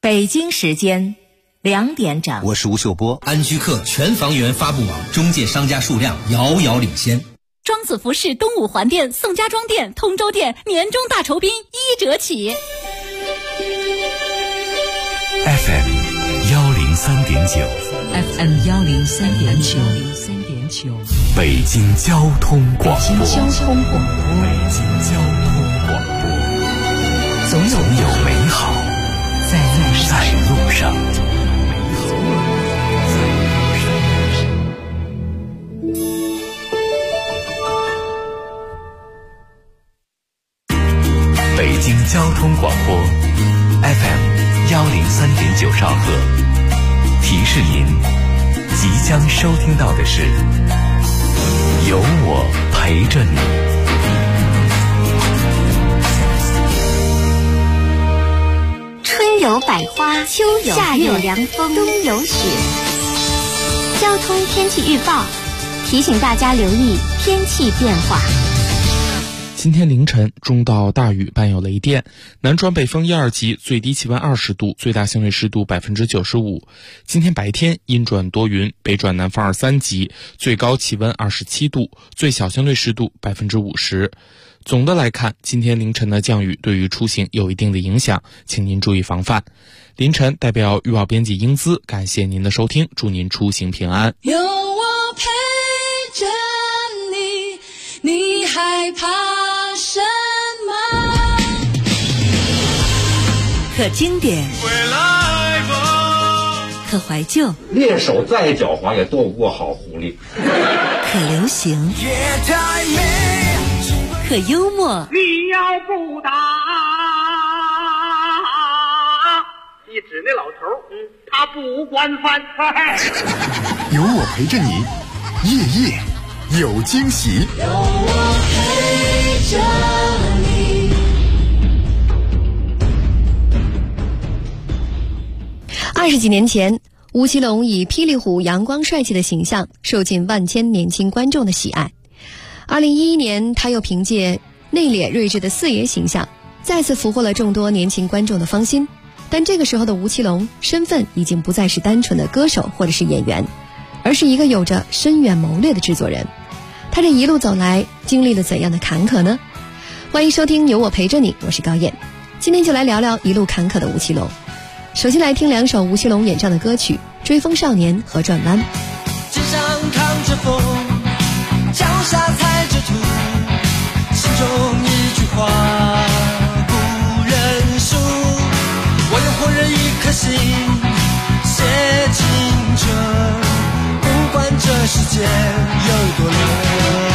北京时间2点整， 我是吴秀波。 安居客全房源发布网中介商家数量遥遥领先。 庄子服饰东五环店、宋家庄店、通州店年终大酬宾1折起。 FM 103.9 FM 103.9， 北京交通广播。 北京交通广播，总有美好在路上。 北京交通广播 FM 103.9兆赫，提示您即将收听到的是有我陪着你。 春有百花，秋有夏有凉风，冬有雪。交通天气预报提醒大家留意天气变化。 今天凌晨中到大雨伴有雷电，南转北风1、2级，最低气温20度，最大相对湿度95%。今天白天阴转多云，北转南风2、3级，最高气温27度，最小相对湿度50%。总的来看，今天凌晨的降雨对于出行有一定的影响，请您注意防范。凌晨代表预报编辑英姿，感谢您的收听，祝您出行平安。 有我陪着你，你害怕什么？ 可经典，可怀旧， 猎手再狡猾也斗不过好狐狸。 可流行，可幽默。 你要不打，一指那老头，他不管饭菜。 有我陪着你，夜夜有惊喜。 有我陪着你。 20几年前，吴奇隆以霹雳虎阳光帅气的形象受尽万千年轻观众的喜爱。2011年，他又凭借内敛睿智的四爷形象再次俘获了众多年轻观众的芳心。但这个时候的吴奇隆身份已经不再是单纯的歌手或者是演员，而是一个有着深远谋略的制作人。他这一路走来经历了怎样的坎坷呢？欢迎收听有我陪着你，我是高燕。今天就来聊聊一路坎坷的吴奇隆。首先来听2首吴奇隆演唱的歌曲《追风少年》和《转弯》。 肩上扛着风，脚下踩着土，心中一句话不认输。我用火热一颗心写青春，不管这世界有多冷，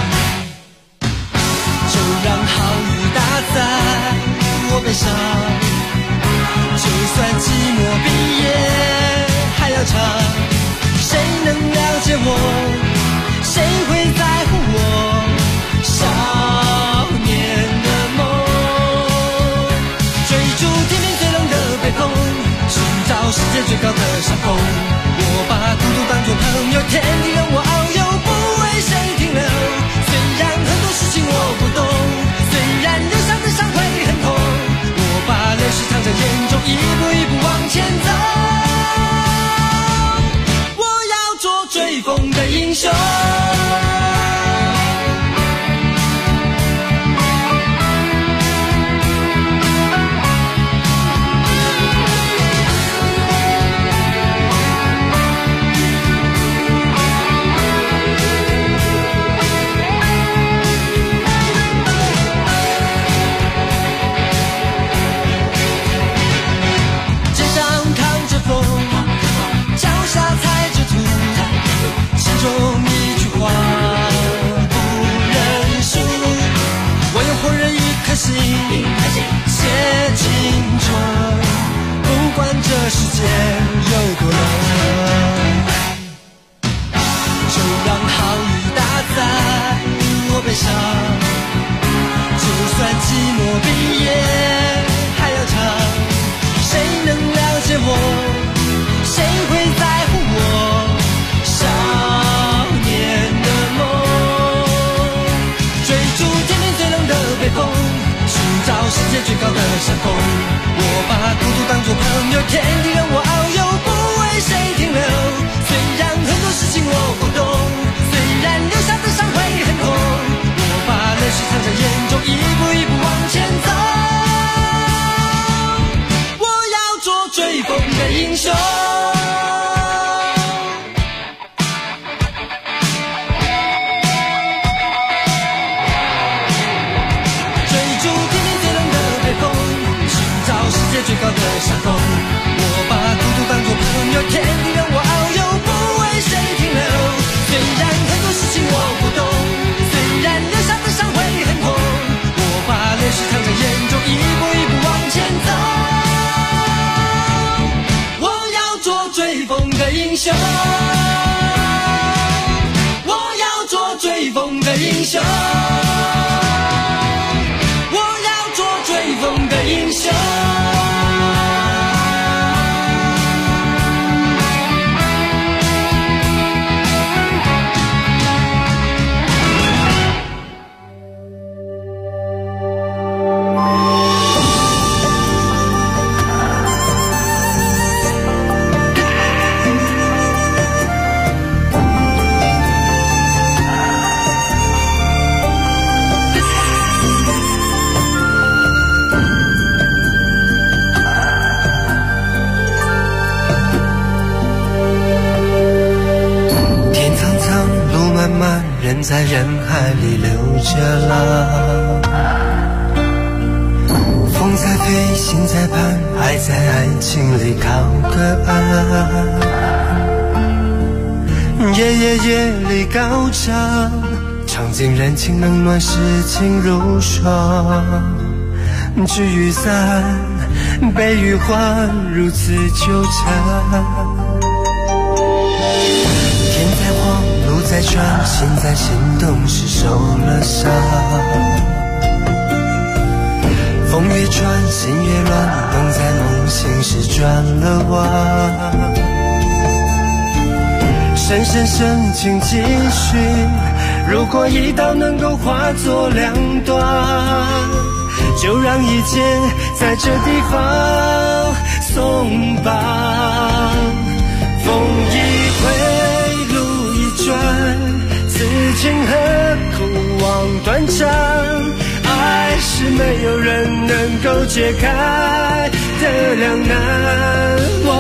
就让好雨打在我背上。就算寂寞毕业还要唱，谁能了解我？谁会在乎我少年的梦？追逐天边最冷的北风，寻找世界最高的山峰。我把孤独当作朋友，天地任我遨游，不为谁停留。虽然很多事情我不懂，虽然留下的伤会很痛，我把泪水藏在眼中，一步一步往前走。我要做追风的英雄。心写青春，不管这世界有多冷，就让好雨打在我背上。就算寂寞毕业还要唱，谁能了解我？谁会在乎我少年的梦？追逐天边最冷的北风，寻找世界最高的山峰。我把孤独当作朋友， 有天地任我遨游，不为谁停留。虽然很多事情我不懂，虽然留下的伤会很痛，我把泪水藏在眼中，一步一步往前走。我要做追风的英雄。最高的山峰，我把孤独当作朋友，天地让我遨游，不为谁停留。虽然很多事情我不懂，虽然留下的伤会很痛，我把泪水藏在眼中，一步一步往前走。我要做追风的英雄，我要做追风的英雄，我要做追风的英雄。 人在人海里流着浪，风在飞，心在盼，爱在爱情里靠个岸。夜夜夜里高唱，尝尽人情冷暖，世情如霜。聚与散，悲与欢，如此纠缠。天在晃，路在转，心在心动时受了伤。风越转，心越乱，梦在梦醒时转了弯。深深深情继续，如果一刀能够化作两段，就让一切在这地方松绑。风一回，路一转，此情何苦望断肠？爱是没有人能够解开的两难。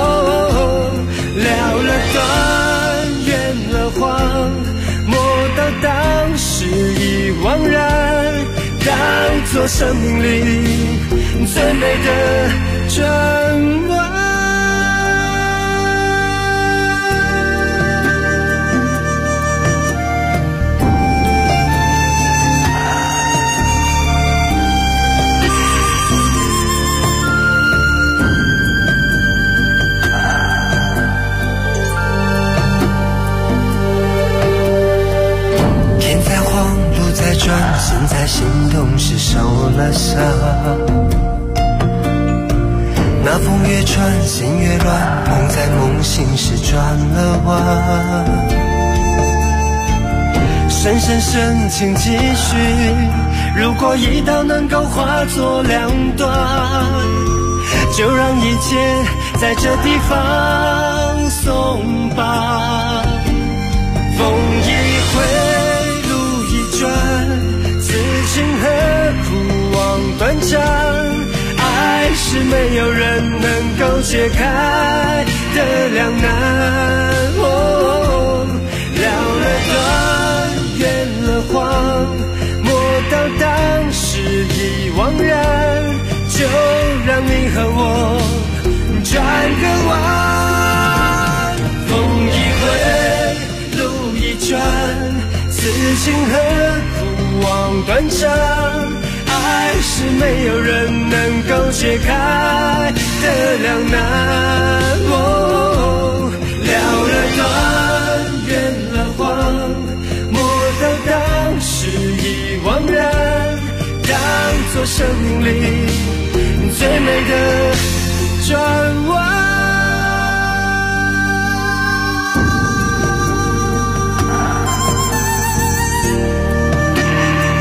了了断，圆了谎，莫到当时已惘然，当作生命里最美的转弯。心在心动时受了伤，那风越转，心越乱，梦在梦醒时转了弯。深深深情继续，如果一刀能够化作两段，就让一切在这地方松绑。风一回，路一转，此情何苦望断肠？爱是没有人能够解开的两难。了了断，圆了谎，莫到当时已惘然，就让你和我转个弯。风一回，路一转，此情何苦望断肠？爱是没有人能够解开的两难。了了断，圆了谎，莫到当时已惘然，当作生命里最美的转弯。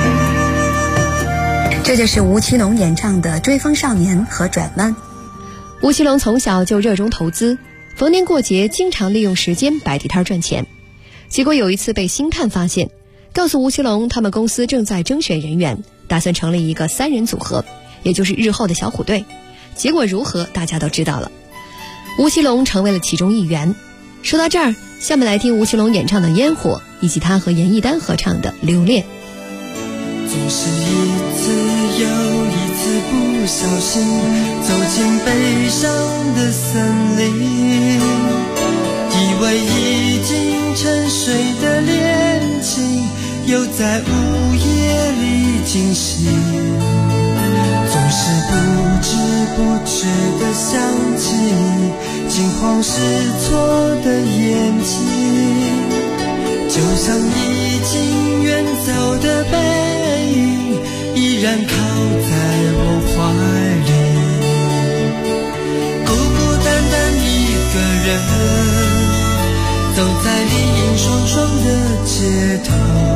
这就是吴奇隆演唱的《追风少年》和《转弯》。 吴奇隆从小就热衷投资，逢年过节经常利用时间摆地摊赚钱。结果有一次被星探发现，告诉吴奇隆他们公司正在征选人员，打算成立一个3人组合，也就是日后的小虎队。结果如何大家都知道了，吴奇隆成为了其中一员。说到这儿，下面来听吴奇隆演唱的《烟火》，以及他和严艺丹合唱的《留恋》。 总是一次又一次不小心走进悲伤的森林，以为已经沉睡的恋情又在午夜里惊醒，总是不知不觉地想起你惊慌失措的眼睛，就像已经远走的背影依然靠在我怀里，孤孤单单一个人走在林荫霜霜的街头，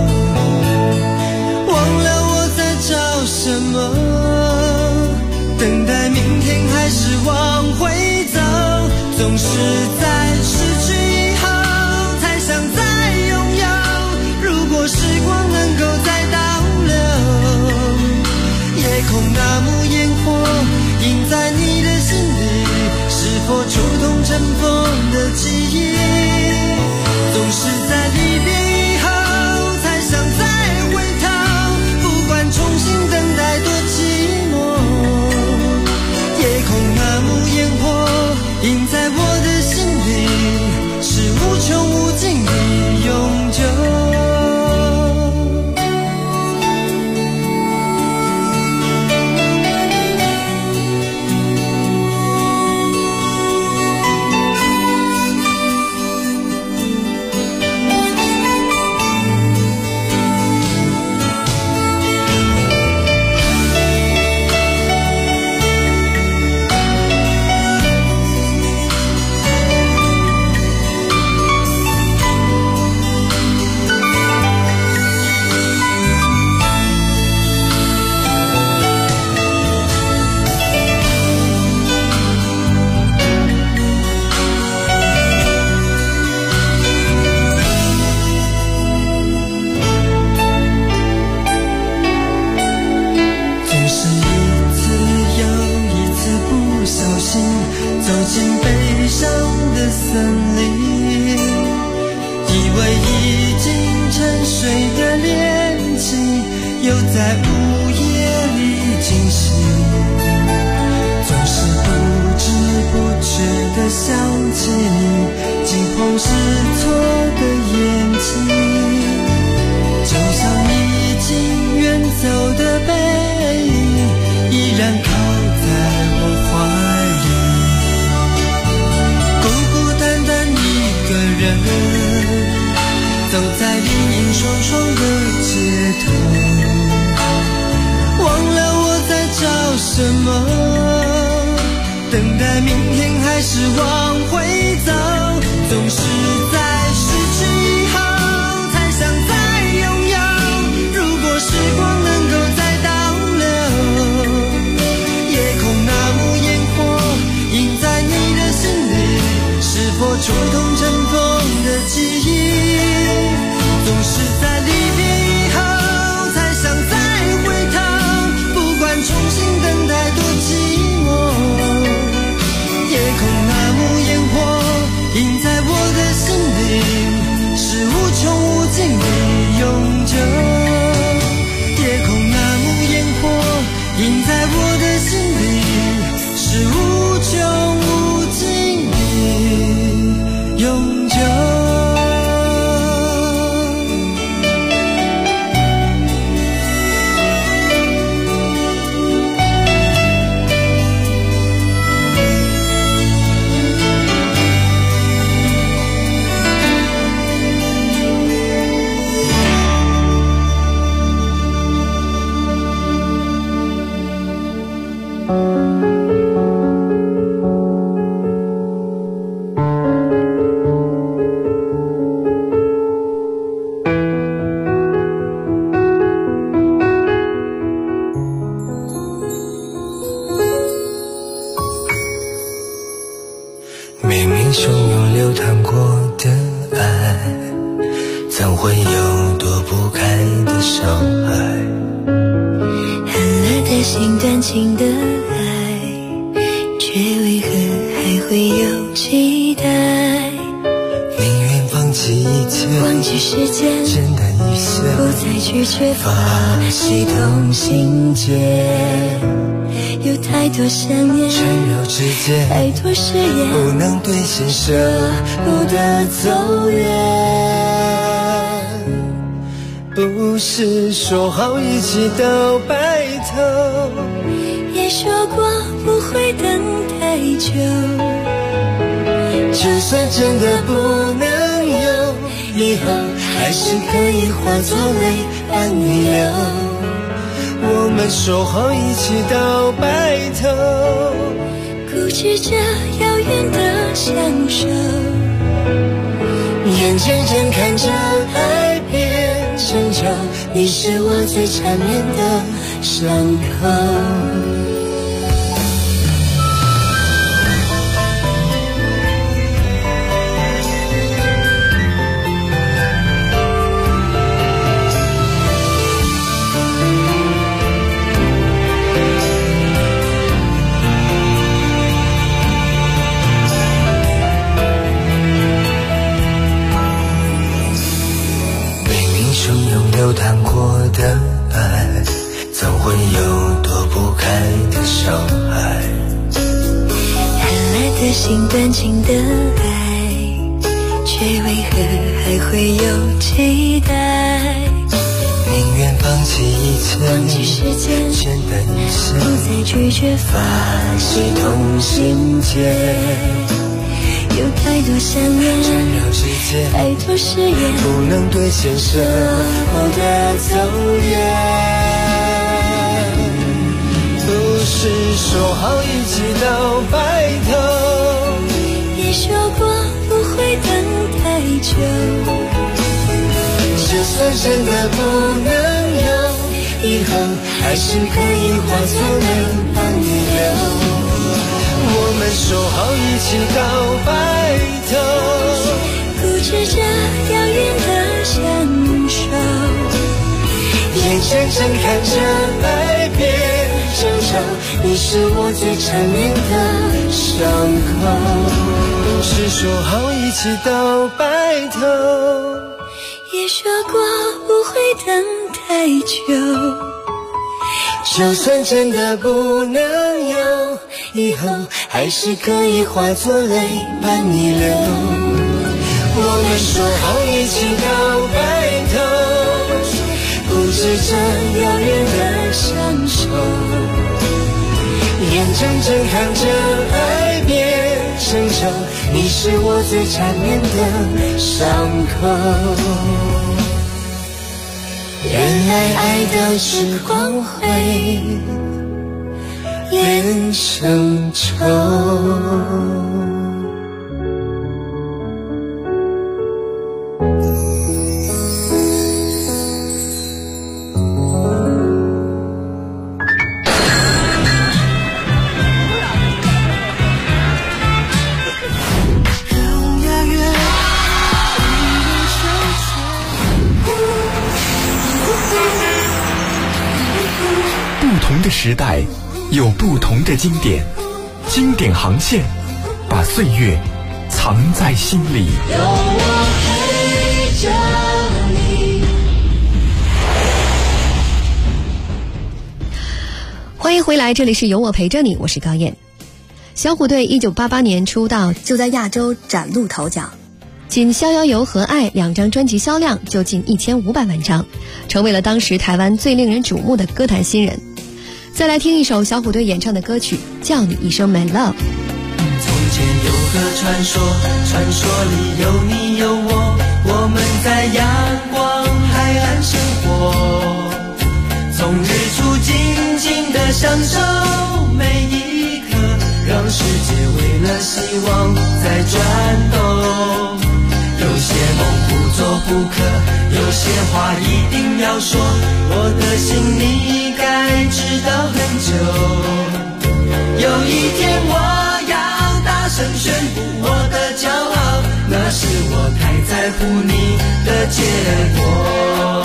忘了我在找什么，等待明天还是往回走，总是在失去以后才想再拥有，如果时光能够再倒流，夜空那幕烟火映在你的心里，是否触动尘封的记忆，总是在离别以后才想再回头，不管重新等待多寂寞，夜空那幕烟火映在我的心里，是无穷无尽的永久。等待明天还是往回走，总是在失去以后才想再拥有，如果时光能够再倒流，夜空那幕烟火映在你的心里，是否触动尘封的记忆，总是在离别以后才想再回头，不管重新等待多寂寞，夜空那幕烟火映在我的心里，是无穷无尽的永久，夜空那幕烟火映在我的心里，是无穷无尽的永久。 汹涌流淌过的爱，怎会有躲不开的伤害？ 寒了的心，断情的爱，却为何还会有期待？ 宁愿放弃一切， 忘记时间， 简单一些， 不再拒绝发起同心结。有太多想念缠绕之间， 太多誓言不能兑现，舍不得走远。不是说好一起到白头， 也说过不会等太久， 就算真的不能有，以后还是可以化作泪伴你流。我们说好一起到白头， 固执着遥远的相守， 眼睁睁看着爱变成仇，你是我最缠绵的伤口。流淌过的爱，怎会有躲不开的伤害？ 寒了的心，断情的爱，却为何还会有期待？ 宁愿放弃一切， 忘记时间， 简单一些， 不再拒绝发起同心结。有太多想念， 缠绕之间， 太多誓言， 不能兑现，舍不得走远。不是说好一起到白头， 也说过不会等太久， 就算真的不能有，以后还是可以化作泪伴你流。我们说好一起到白头， 固执着遥远的相守， 眼睁睁看着爱变成仇，你是我最缠绵的伤口。不是说好一起到白头， 也说过不会等太久， 就算真的不能有，以后还是可以化作泪伴你流。我们说好一起到白头，固执着遥远的相守，眼睁睁看着爱变成仇，你是我最缠绵的伤口。原来爱都是光辉变成仇。 不同的时代有不同的经典，经典航线把岁月藏在心里。 有我陪着你。 欢迎回来，这里是有我陪着你，我是高燕。小虎队1988年出道就在亚洲崭露头角，仅《逍遥游》和《爱》两张专辑销量就近1500万张，成为了当时台湾最令人瞩目的歌坛新人。再来听一首小虎队演唱的歌曲《叫你一声 My Love》。 从前有个传说，传说里有你有我，我们在阳光海岸生活，从日出静静地享受每一刻，让世界为了希望在转动。有些梦不做不可，有些话一定要说，我的心你该知道很久。有一天我要大声宣布我的骄乎你的结果。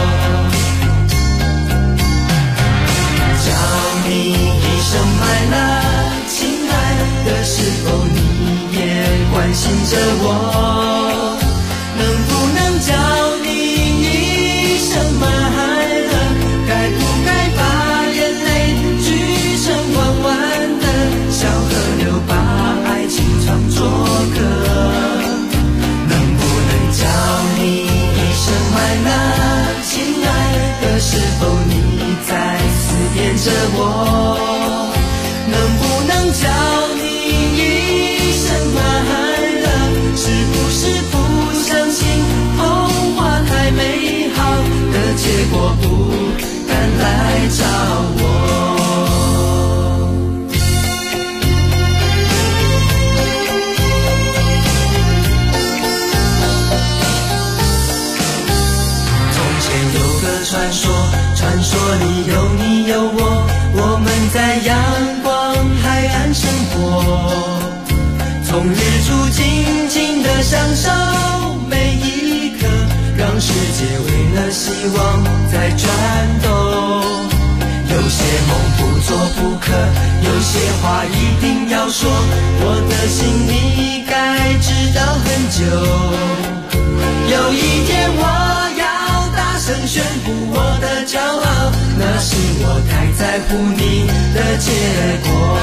叫你一声买了，亲爱的，是否你也关心着我？能不能叫你一声买了，该不该把眼泪聚成弯弯的小河流，把爱情唱作歌？能不能叫你一声买了，亲爱的，是否你在思念着我？能不能叫你一声买了，是不是不相信童话太美好的结果，不敢来找我？从前有个传说，传说里有你有我，我们在阳光海岸生活，从日出静静地享受每一刻，让世界为了希望在转动。有些梦不做不可，有些话一定要说，我的心你该知道很久。有一天我要大声宣布我的骄傲，那是我太在乎你的结果。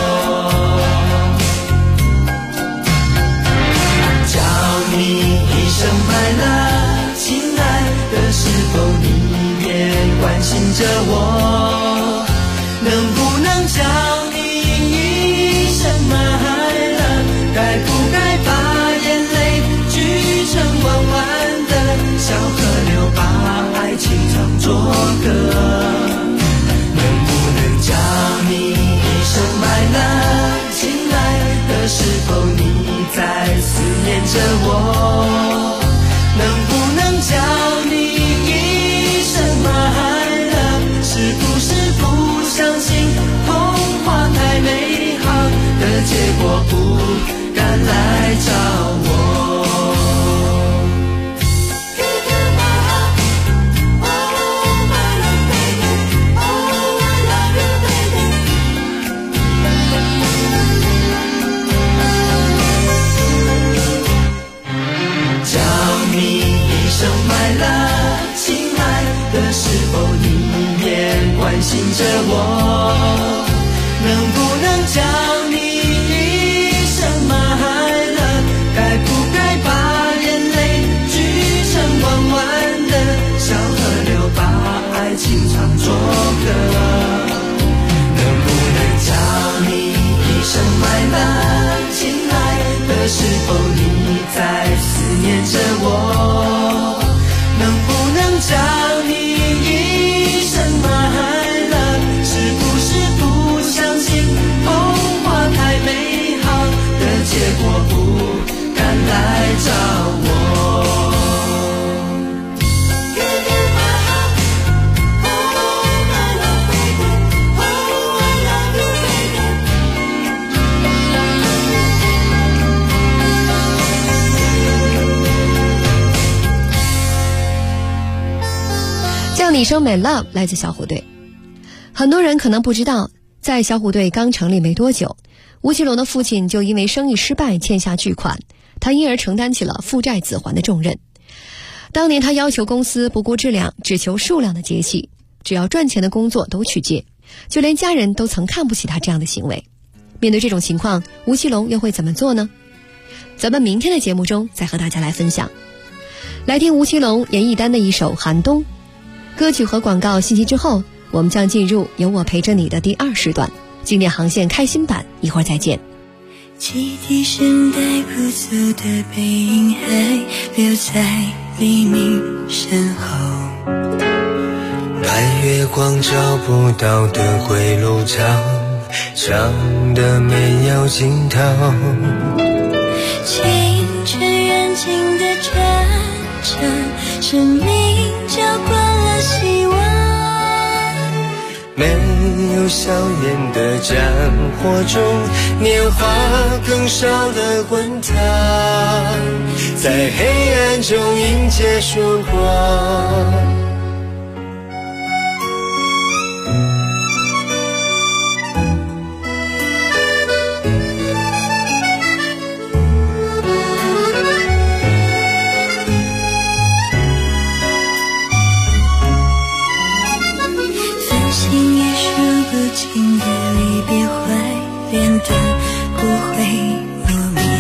叫你一声买了，亲爱的，是否你也关心着我？能不能叫你一声买了，该不该把眼泪聚成弯弯的小河流，把爱情唱作歌？能不能叫你一声买了，亲爱的，是否你在思念着我？能不能叫你一声买了，是不是不相信童话太美好的结果，不敢来找我？买了，亲爱的，是否你也关心着我？能不能叫你一声买了，该不该把眼泪聚成弯弯的小河流，把爱情唱作歌？能不能叫你一声买了，亲爱的，是否你在思念着我？能不能叫你一声买了，是不是不相信童话太美好的结果，不敢来找我？ 叫你一声 My Love 来自小虎队。很多人可能不知道，在小虎队刚成立没多久，吴奇隆的父亲就因为生意失败欠下巨款，他因而承担起了负债子还的重任。当年他要求公司不顾质量，只求数量的接戏，只要赚钱的工作都去接，就连家人都曾看不起他这样的行为。面对这种情况，吴奇隆又会怎么做呢？咱们明天的节目中再和大家来分享。来听吴奇隆、严艺丹的一首《寒冬》。歌曲和广告信息之后，我们将进入有我陪着你的第2时段，经典航线开心版，一会儿再见。 汽笛声带不走的背影还留在黎明身后， 白月光照不到的回路长，长的没有尽头， 清晨燃尽的战场，生命浇灌了希望， 没有硝烟的战火中，年华更少的滚烫，在黑暗中迎接曙光。 情的离别怀恋的不会磨灭，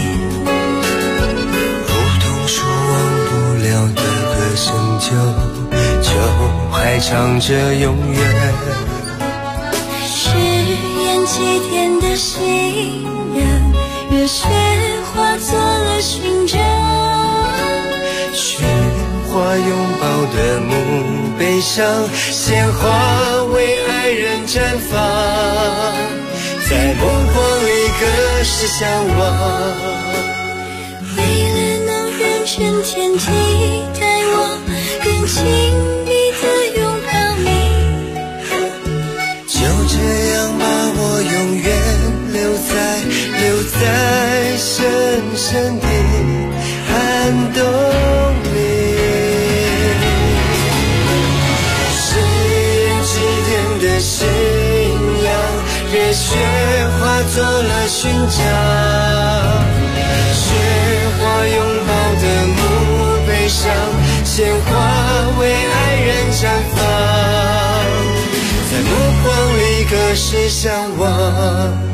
如同说忘不了的歌声，就还唱着永远。 誓言祭奠的信仰，热血化作了勋章， 雪花拥抱的墓碑上，鲜花为爱人绽放，在梦光里各是向往。 为了能认真天地待我，更亲密地拥抱你， 就这样把我永远留在深深的寒冬里。信仰，热血化作了勋章，雪花拥抱的墓碑上，鲜花为爱人绽放，在目光里各是向往。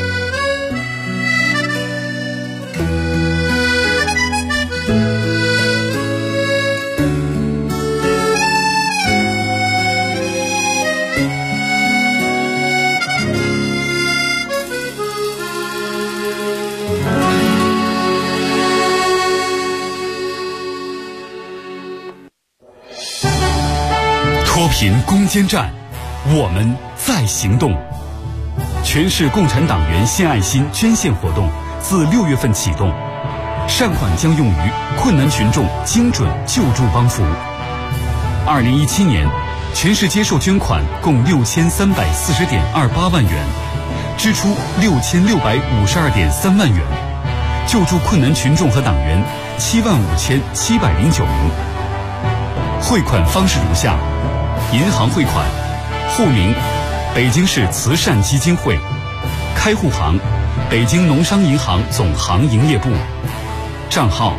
脱贫攻坚战，我们在行动。全市共产党员献爱心捐献活动自6月份启动，善款将用于困难群众精准救助帮扶。2017年，全市接受捐款共6340.28万元，支出6652.3万元，救助困难群众和党员75709名。汇款方式如下：银行汇款，户名北京市慈善基金会，开户行北京农商银行总行营业部，账号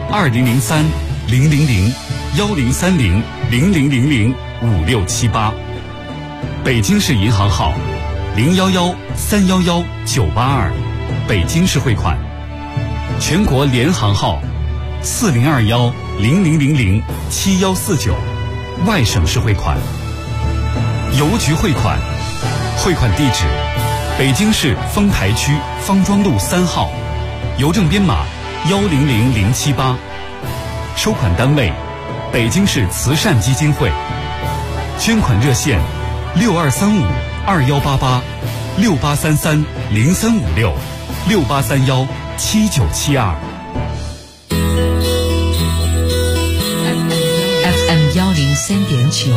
20030010001030005678，北京市银行号011311982，北京市汇款，全国联行号402100007149，外省市汇款。邮局汇款，汇款地址北京市丰台区方庄路3号，邮政编码100078，收款单位北京市慈善基金会，捐款热线6235-2833-0356-6831-7972。 FM103.9，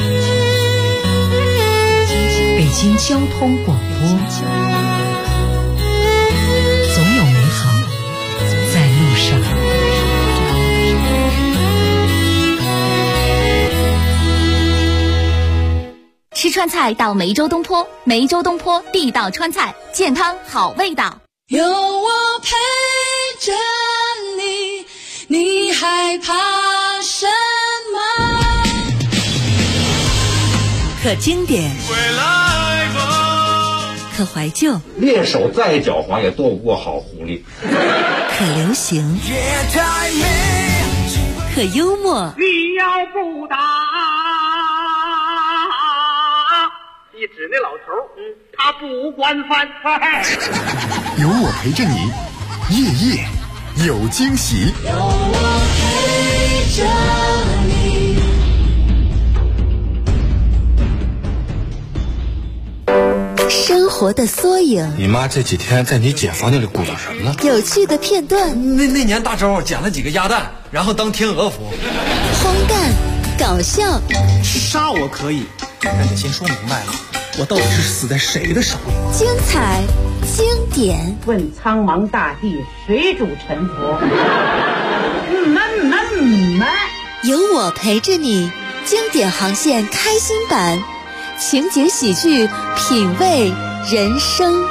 北京交通广播，总有美好在路上。 吃川菜到梅州东坡，梅州东坡地道川菜，健康好味道。 有我陪着你，你害怕什么？ 可经典，可怀旧， 猎手再狡猾也斗不过好狐狸。 可流行，可幽默。 你要不打，一指那老头，他不惯犯。 有我陪着你，夜夜有惊喜。 有我陪着你。 生活的缩影。 你妈这几天在你姐房间里鼓捣什么呢？ 有趣的片段。 那年大周捡了几个鸭蛋，然后当天鹅服。 荒诞，搞笑。 杀我可以，但得先说明白了， 我到底是死在谁的手里？ 精彩经典， 问苍茫大地，谁主沉浮？ 有我陪着你，经典航线开心版，情景喜剧，品味人生。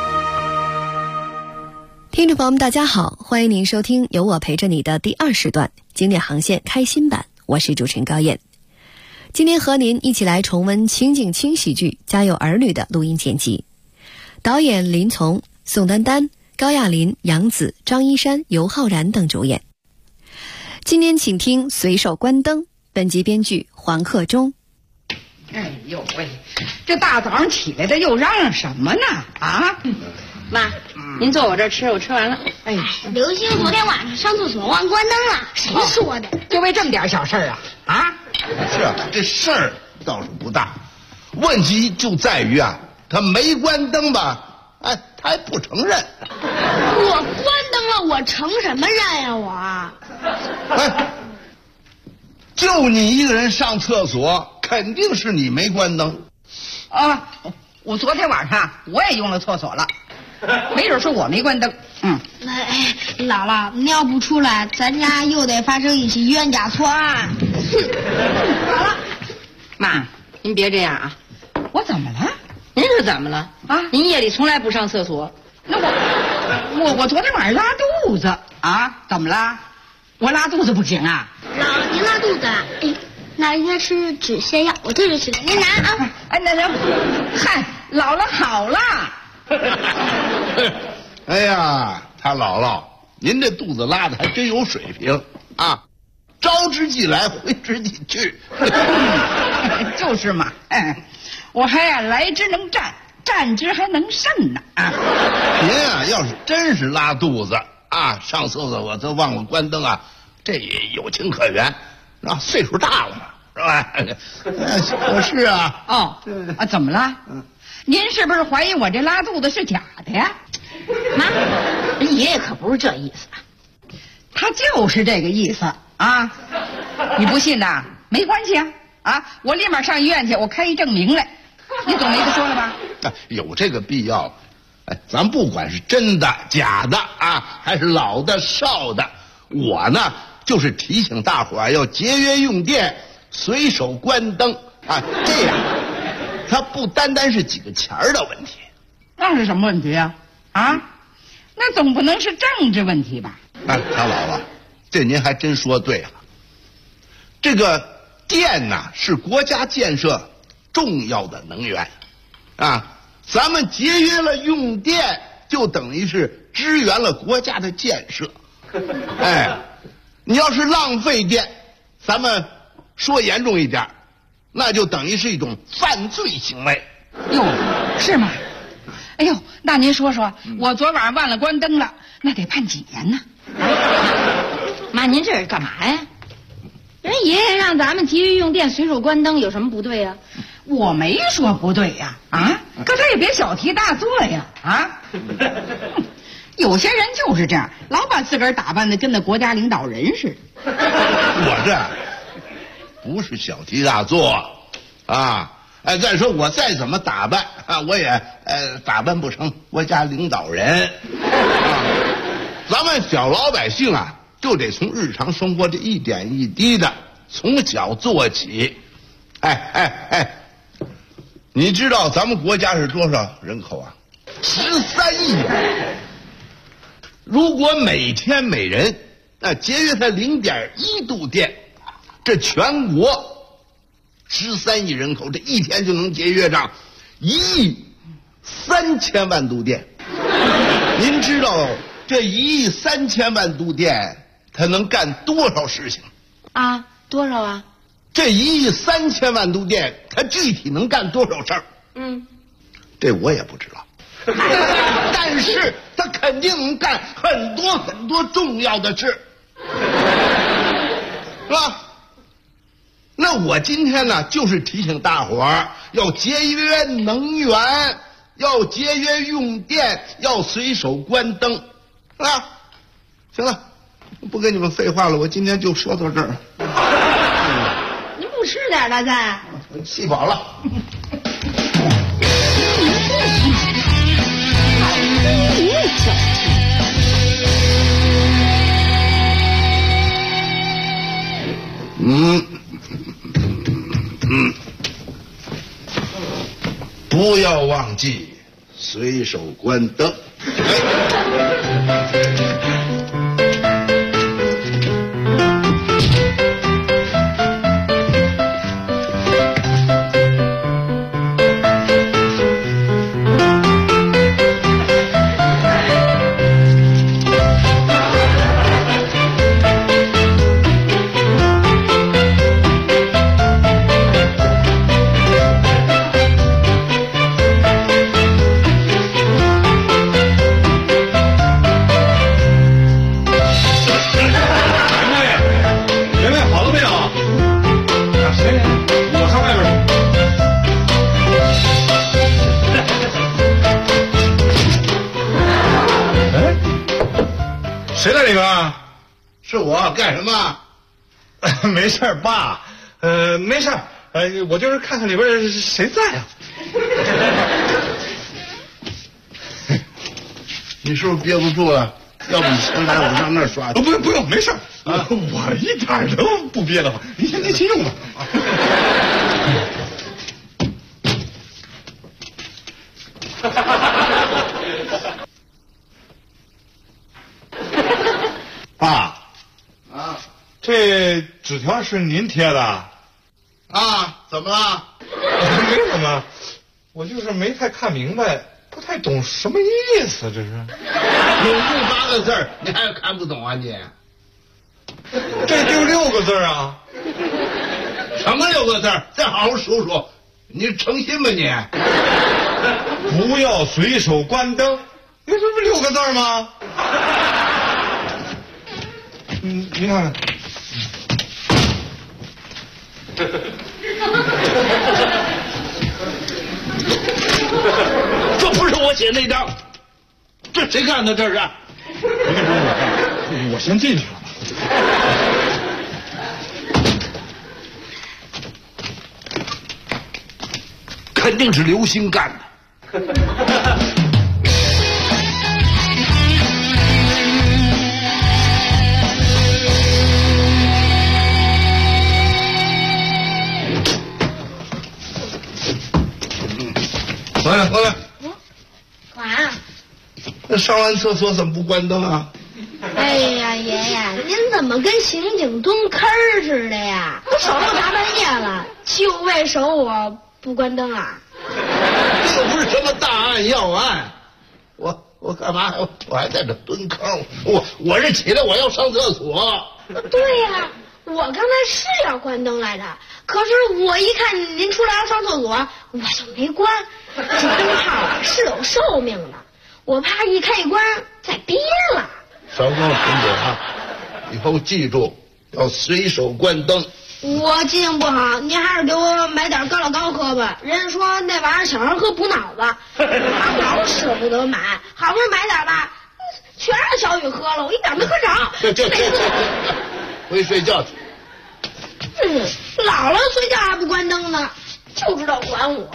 听众朋友们大家好，欢迎您收听有我陪着你的第2时段经典航线开心版，我是主持人高燕。今天和您一起来重温情景轻喜剧《家有儿女》的录音剪辑，导演林从、宋丹丹、高亚麟、杨紫、张一山、尤浩然等主演。今天请听《随手关灯》，本集编剧黄克忠。 哎呦喂，这大早上起来的又嚷嚷什么呢？啊， 妈，您坐我这儿吃，我吃完了。 哎， 刘星昨天晚上上厕所忘关灯了，谁说的？ 就为这么点小事啊？啊？ 是啊，这事儿倒是不大，问题就在于啊，他没关灯吧？哎，他还不承认。 我关灯了，我承什么认呀？我。 哎，就你一个人上厕所，肯定是你没关灯。 啊，我昨天晚上我也用了厕所了，没准是我没关灯。 哎，姥姥，您要不出来，咱家又得发生一起冤假错案。 好了， 妈，您别这样啊！ 我怎么了？ 您是怎么了啊？您夜里从来不上厕所。 那我昨天晚上拉肚子啊？怎么了？我拉肚子不行啊？ 姥姥，您拉肚子啊？哎，那应该吃止泻药，我这就去给您拿啊。 哎，那嗨，姥姥好了。 哎呀，他姥姥，您这肚子拉的还真有水平啊！招之即来，挥之即去。 就是嘛，我还来之能战，战之还能胜呢啊！ 您啊，要是真是拉肚子啊，上厕所我都忘了关灯啊，这也有情可原，啊，岁数大了嘛，是吧？是啊。 哦，啊，怎么了？您是不是怀疑我这拉肚子是假的呀？ 妈，人爷爷可不是这意思啊， 他就是这个意思啊！你不信呐？没关系啊！我立马上医院去，我开一证明来。你总没得说了吧？ 有这个必要。哎，咱不管是真的假的啊，还是老的少的，我呢就是提醒大伙儿要节约用电，随手关灯啊，这样它不单单是几个钱儿的问题。 那是什么问题啊？啊，那总不能是政治问题吧？ 哎，他姥姥，这您还真说对了。这个电呐，是国家建设重要的能源啊，咱们节约了用电，就等于是支援了国家的建设。哎，你要是浪费电，咱们说严重一点，那就等于是一种犯罪行为。 哟，是吗？哎呦，那您说说，我昨晚上忘了关灯了，那得判几年呢？ 妈，您这是干嘛呀？人爷爷让咱们节约用电，随手关灯，有什么不对呀？ 我没说不对呀，啊，可他也别小题大做呀，啊！有些人就是这样，老把自个儿打扮的跟那国家领导人似的。 我这不是小题大做啊！哎，再说我再怎么打扮啊，我也打扮不成国家领导人啊。咱们小老百姓啊，就得从日常生活这一点一滴的从小做起。哎，你知道咱们国家是多少人口啊？13亿人。如果每天每人节约他0.1度电，这全国13亿人口，这一天就能节约上1.3亿度电。您知道这1.3亿度电它能干多少事情啊？多少啊？ 这1.3亿度电它具体能干多少事儿？这我也不知道。但是它肯定能干很多很多重要的事，是吧？那我今天呢，就是提醒大伙儿要节约能源，要节约用电，要随手关灯，啊！行了，不跟你们废话了，我今天就说到这儿。 您不吃点了再？ 气饱了。 不要忘记随手关灯。 谁在里边？是我，干什么？ 没事爸，没事我就是看看里边谁在啊。 你是不是憋不住了？要不你先来，我上那儿刷去。 不用，没事我一点都不憋得慌。您先用吧。爸，这纸条是您贴的？ 啊，怎么了？ 没什么，我就是没太看明白，不太懂什么意思，这是。 有这8个字，你还看不懂啊你？ 这就6个字啊。 什么6个字？再好好数数，你诚心吗你？ 不要随手关灯，这不是6个字吗？您看看， 这不是我写那张，这谁干的？这是？ 我先进去了。 肯定是刘星干的。回来。 干嘛呀？ 上完厕所怎么不关灯啊？ 哎呀，爷爷，您怎么跟刑警蹲坑似的呀？我守到大半夜了，就为守我不关灯啊？ 这不是什么大案要案，我干嘛？我还在这蹲坑？我是起来我要上厕所。 对呀，我刚才是要关灯来着，可是我一看您出来要上厕所，我就没关。这灯泡啊是有寿命的，我怕一开一关再憋了。 少跟我贫嘴啊！以后记住要随手关灯。 我记性不好，您还是给我买点高乐高喝吧。人家说那玩意儿小孩喝补脑子，我老舍不得买，好不容易买点吧，全让小雨喝了，我一点没喝着。 回睡觉去。 姥姥睡觉还不关灯呢，就知道管我。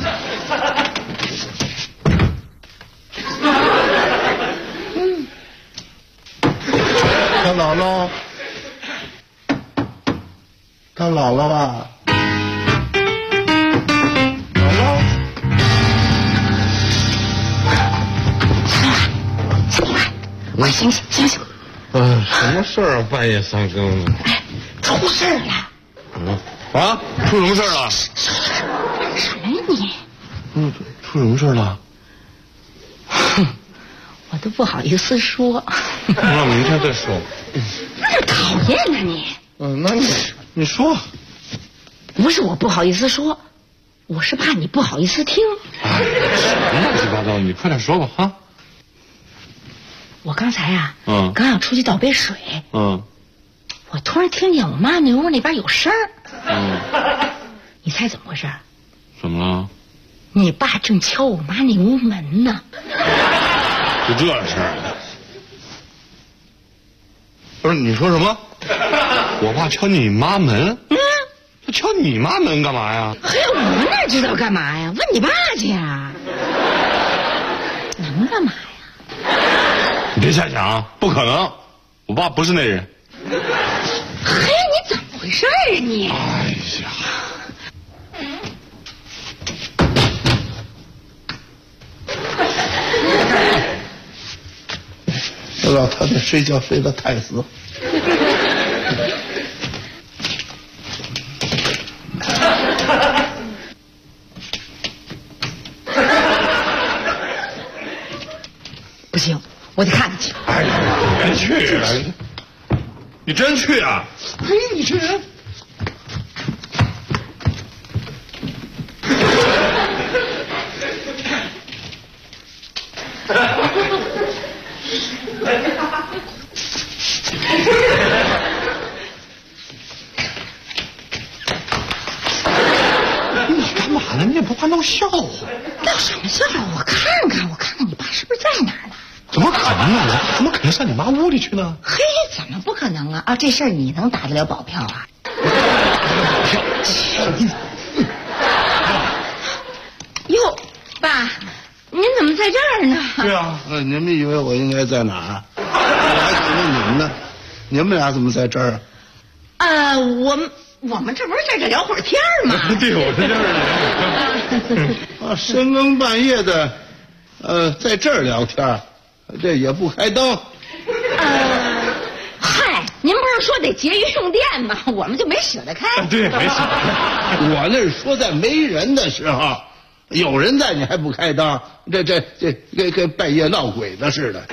他姥姥，他姥姥吧？姥姥， 快醒醒！ 什么事儿啊？半夜3更的。 哎，出事了！ 啊？出什么事儿了？ 什么呀你？ 出什么事了？ 哼，我都不好意思说。 那明天再说。 那讨厌啊你！ 那你说。 不是我不好意思说，我是怕你不好意思听。 什么乱七八糟，你快点说吧哈。 我刚才啊，刚要出去倒杯水，我突然听见我妈那屋那边有声儿，你猜怎么回事？ 怎么了？ 你爸正敲我妈那屋门呢。 就这事儿？不是你说什么？我爸敲你妈门？他敲你妈门干嘛呀？ 嘿，我哪知道干嘛呀？问你爸去呀。能干嘛呀？ 你别瞎想，不可能，我爸不是那人。 嘿，你怎么回事啊你？ 哎呀， 老头子睡觉睡得太死。 不行，我得看看去。 哎呀，别去了，你真去啊？ 嘿，你这人。 你干嘛呢？你也不怕闹笑话？ 闹什么笑话？我看看你爸是不是在哪儿呢？ 怎么可能啊？我怎么可能上你妈屋里去呢？ 嘿，怎么不可能啊？啊，这事儿你能打得了保票啊？哟，爸，您怎么在这儿呢？ 对啊，你们以为我应该在哪儿？我还想问你们呢，你们俩怎么在这儿啊？ 我们这不是在这聊会儿天吗？ 对，我在这儿。 啊，深更半夜的，在这儿聊天，这也不开灯。 嗨，您不是说得节约用电吗？我们就没舍得开。 对，没舍得开。 我那是说在没人的时候，有人在你还不开灯，这跟半夜闹鬼的似的。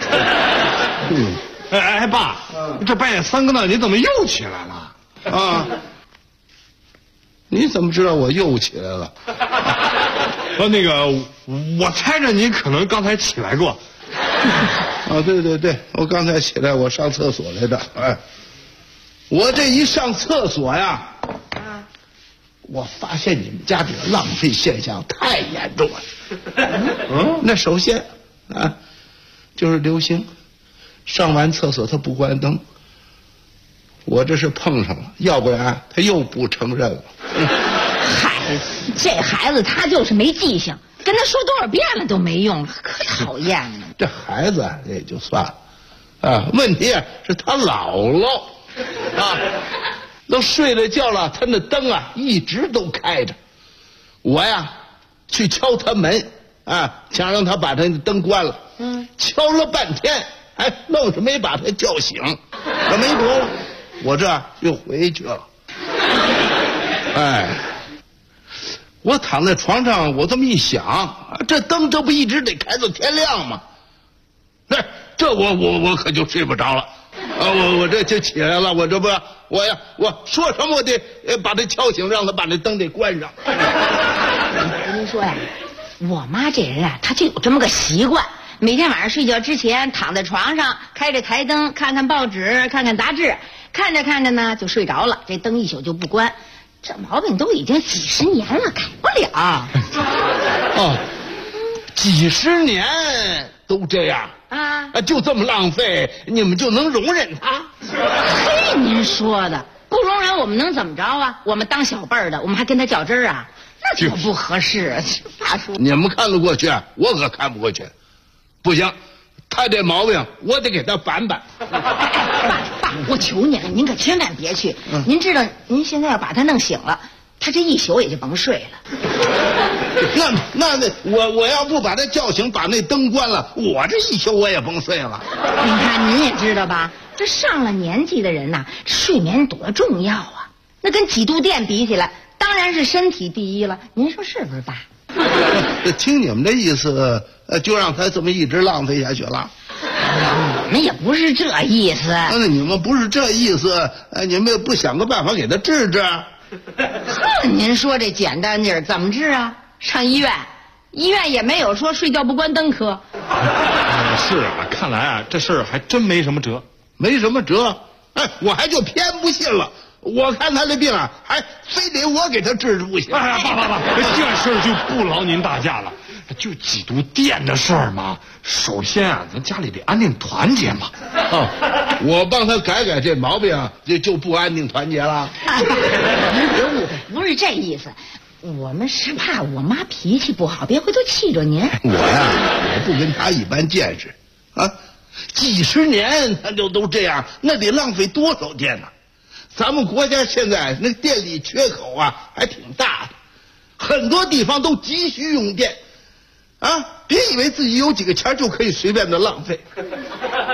哎，爸，这半夜3更的，你怎么又起来了？ 啊？你怎么知道我又起来了？ 那个，我猜着你可能刚才起来过。 啊，对，我刚才起来，我上厕所来的。哎，我这一上厕所呀，我发现你们家这个浪费现象太严重了。那首先啊，就是流星，上完厕所他不关灯。我这是碰上了，要不然他又不承认了。 嗨，这孩子他就是没记性，跟他说多少遍了都没用，可讨厌了。 这孩子也就算了，啊，问题是他姥姥啊，都睡了觉了，他那灯啊一直都开着。我呀去敲他门啊，想让他把他的灯关了。敲了半天，愣是没把他叫醒。可没多了，我这又回去了。哎，我躺在床上，我这么一想，这灯这不一直得开到天亮吗？这我可就睡不着了。我这就起来了，我这不我说什么我得把他敲醒，让他把那灯得关上。 我跟您说呀，我妈这人啊，她就有这么个习惯，每天晚上睡觉之前躺在床上开着台灯，看看报纸，看看杂志，看着看着呢就睡着了，这灯一宿就不关。这毛病都已经几十年了，改不了。 哦，几十年都这样啊？ 就这么浪费，你们就能容忍他？ 嘿，您说的，不容忍我们能怎么着啊？我们当小辈儿的，我们还跟他较真儿啊？那多不合适啊！大叔， 你们看得过去，我可看不过去。不行，他这毛病我得给他板板。 爸，我求您了，您可千万别去。您知道，您现在要把他弄醒了，他这一宿也就甭睡了。 那我要不把他叫醒，把那灯关了，我这一宿我也甭睡了。 您看，您也知道吧？这上了年纪的人呐，睡眠多重要啊！那跟几度电比起来，当然是身体第一了。您说是不是，爸？ 听你们这意思，就让他这么一直浪费下去了？ 我们也不是这意思。 那你们不是这意思，你们不想个办法给他治治？ 您说这简单点儿，怎么治啊？上医院，医院也没有说睡觉不关灯科。 是啊，看来啊，这事儿还真没什么辙。 没什么辙？我还就偏不信了。我看他这病啊，还非得我给他治不行。 爸，这事儿就不劳您大驾了，就几度电的事儿嘛。首先啊，咱家里得安定团结嘛。 我帮他改这毛病，就不安定团结了。 您别误会，不是这意思。我们是怕我妈脾气不好，别回头气着您。 我不跟他一般见识啊，几十年他就都这样，那得浪费多少电呢？咱们国家现在那电力缺口啊还挺大的，很多地方都急需用电啊！别以为自己有几个钱就可以随便的浪费。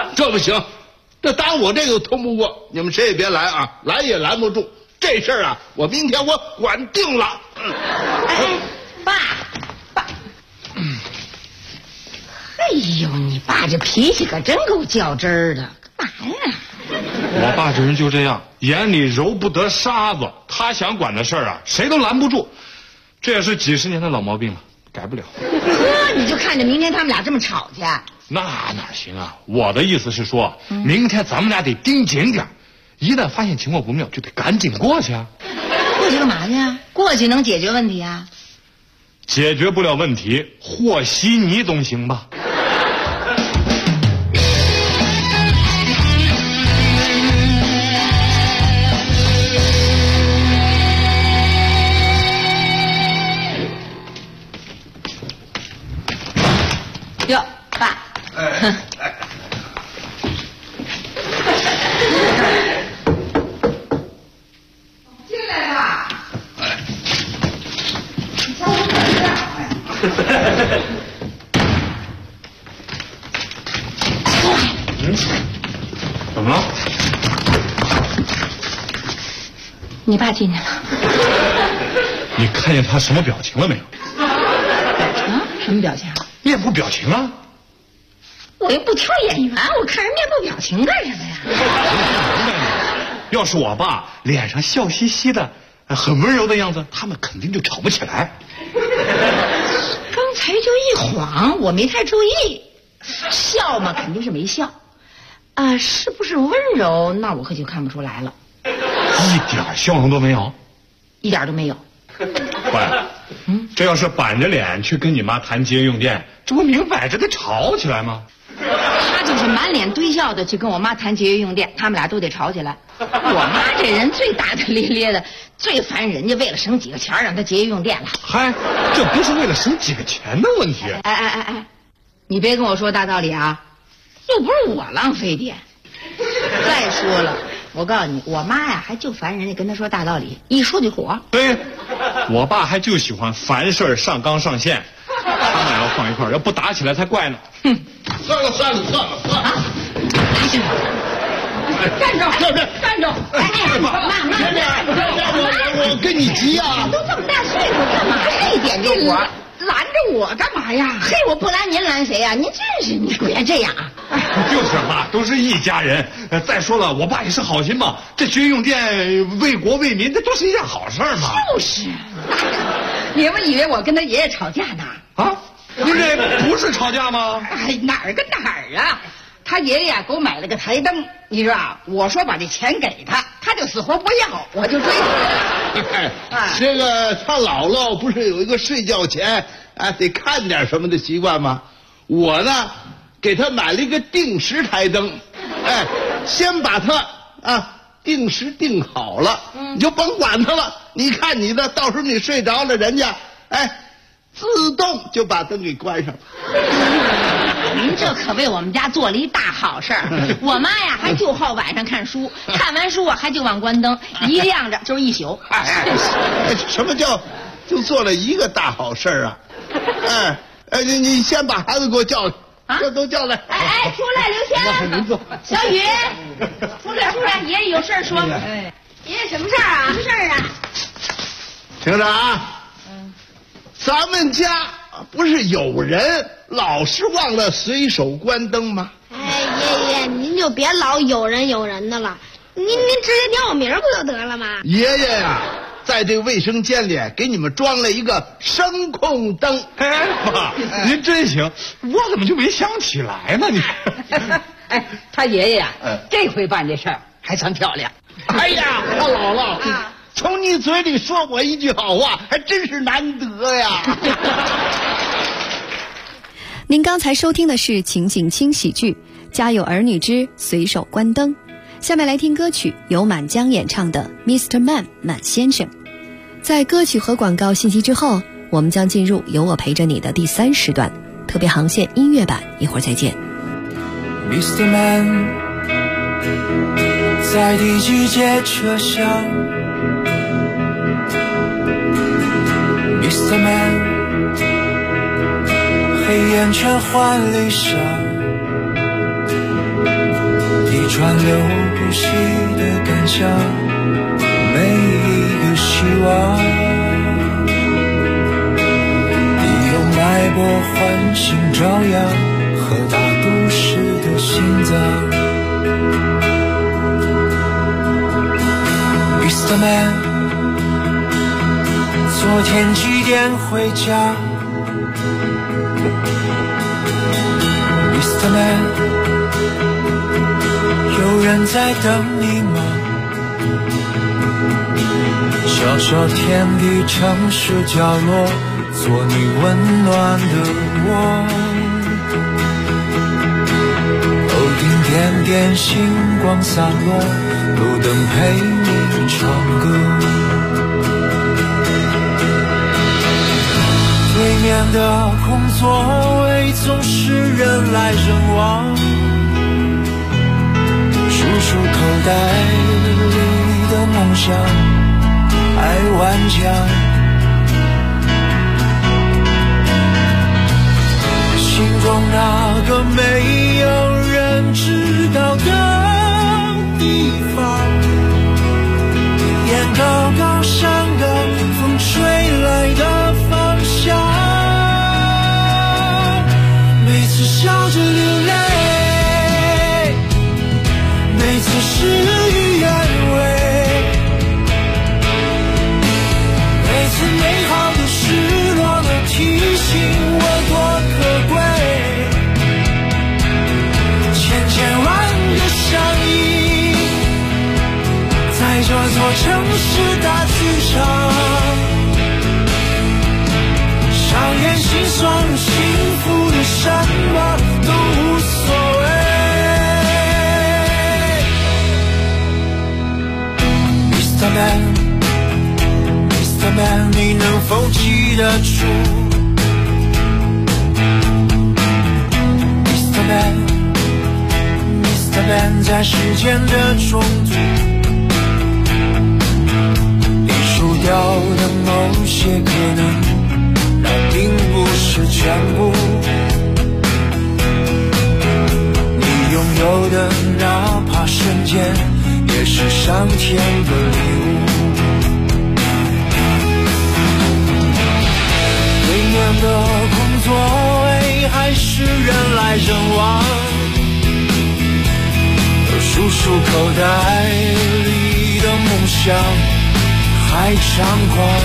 这不行，这打我这个通不过，你们谁也别来啊，拦也拦不住。这事儿啊，我明天我管定了。 爸，哎呦，你爸这脾气可真够较真儿的，干嘛呀？ 我爸这人就这样，眼里揉不得沙子，他想管的事儿啊，谁都拦不住。这也是几十年的老毛病了，改不了。 哥，你就看着明天他们俩这么吵去？ 那哪行啊！我的意思是说，明天咱们俩得盯紧点，一旦发现情况不妙，就得赶紧过去啊。 过去干嘛去啊？过去能解决问题啊？ 解决不了问题，和稀泥总行吧？ 哟，爸。进来吧。你瞧我怎么了？ 你爸进去了。 你看见他什么表情了没有？ 啊？什么表情？ 面部表情啊！ 我又不挑演员，我看人面部表情干什么呀？ 要是我爸脸上笑嘻嘻的，很温柔的样子，他们肯定就吵不起来。 刚才就一晃，我没太注意。笑嘛，肯定是没笑。啊，是不是温柔？那我可就看不出来了。 一点笑容都没有？ 一点都没有。 乖，这要是板着脸去跟你妈谈节约用电，这不明摆着得吵起来吗？ 他就是满脸堆笑的去跟我妈谈节约用电，他们俩都得吵起来。我妈这人最大大咧咧的，最烦人家为了省几个钱让她节约用电了。 嗨，这不是为了省几个钱的问题。 哎，你别跟我说大道理啊，又不是我浪费电。再说了，我告诉你，我妈呀还就烦人家跟她说大道理，一说就火。对， 我爸还就喜欢凡事上纲上线，他俩要放一块儿，要不打起来才怪呢。哼， 算了。 站住！哎，妈， 我跟你急啊！ 都这么大岁数，干嘛这点这活？拦着我干嘛呀？嘿，我不拦您拦谁呀？您真是，你别这样啊！ 就是嘛，都是一家人。再说了，我爸也是好心嘛，这节约用电为国为民，这都是一件好事嘛。 就是，你们以为我跟他爷爷吵架呢？ 啊，您这不是吵架吗？ 哎，哪儿跟哪儿啊？他爷爷给我买了个台灯，你知道，我说把这钱给他，他就死活不要，我就追他。 这个他姥姥不是有一个睡觉前得看点什么的习惯吗？我呢给他买了一个定时台灯，先把它定时定好了，你就甭管它了，你看你的，到时候你睡着了，人家自动就把灯给关上了。 您这可为我们家做了一大好事儿。我妈呀还就好晚上看书，看完书还就忘关灯，一亮着就是一宿。 什么叫就做了一个大好事儿啊？你先把孩子给我叫来，这都叫来。 出来，刘谦，小雨，出来，爷爷有事说。爷爷什么事儿啊？什么事儿啊？ 听着啊，咱们家不是有人老是忘了随手关灯吗？ 爷爷，您就别老有人的了，您直接点我名不就得了吗？ 爷爷呀，在这卫生间里给你们装了一个声控灯。 爸，您真行，我怎么就没想起来呢？你， 他爷爷这回办这事儿还算漂亮。 哎呀，他姥姥，从你嘴里说我一句好话，还真是难得呀。 您刚才收听的是情景轻喜剧《家有儿女之随手关灯》，下面来听歌曲，由满江演唱的《Mr. Man 满先生》。在歌曲和广告信息之后，我们将进入有我陪着你的第3时段特别航线音乐版，一会儿再见。 Mr. Man 在第几节车厢 Mr. Man 黑眼圈换理想川流不息的感想，每一个希望，你用脉搏唤醒朝阳和大都市的心脏。Mr. Man， 昨天几点回家 ？Mr. Man， 有人在等你吗？小小天地城市角落，做你温暖的窝。头顶点点星光洒落，路灯陪你唱歌。对面的空座位总是人来人往，数数口袋里的梦想还顽强，心中那个没有人知道的地方，眼高高上的风吹来的方向，每次笑着流泪，每次事与愿违，每次美好的失落都提醒我多可贵，千千万个相依，在这座城市大剧场，上演心酸幸福的什么都无所谓。Mr. Man， Mr. Man， 你能否记得住 Mr. Man， Mr. Man， 在时间的中途，你输掉的某些可能，那并不是全部，你拥有的哪怕瞬间也是上天的礼物。对面的空座位还是人来人往，数数口袋里的梦想还猖狂，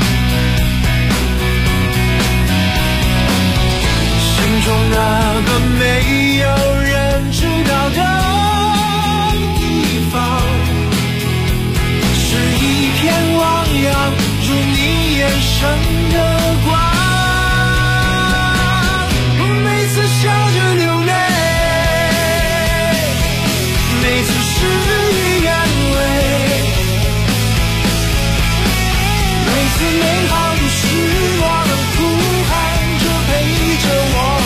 心中那个没有人知道的地方，是一片汪洋，如你眼神的光。每次笑着流泪，每次事与愿违，每次美好的失落都哭喊着陪着我，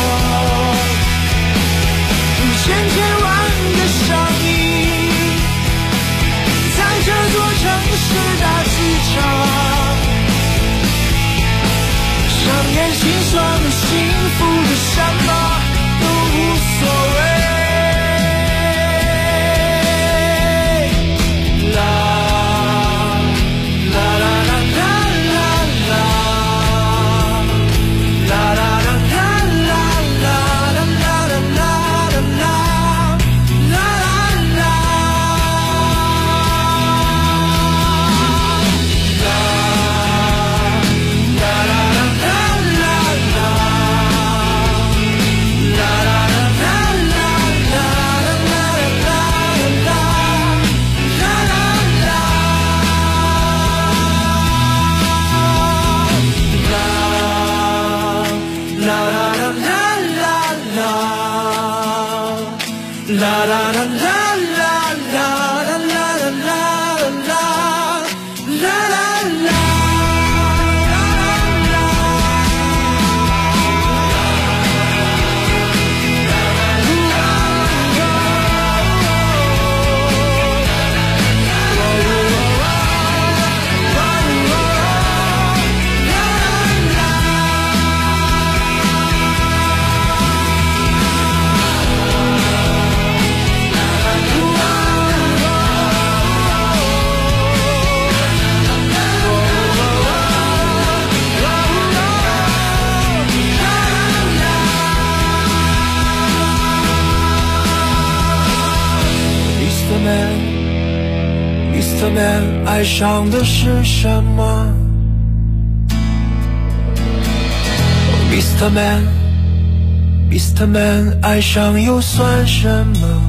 千千万个相依，在这座城市大剧场，上演心酸的幸福的什么都无所谓。 Mr. Man 爱上的是什么 Mr. Man 爱上又算什么？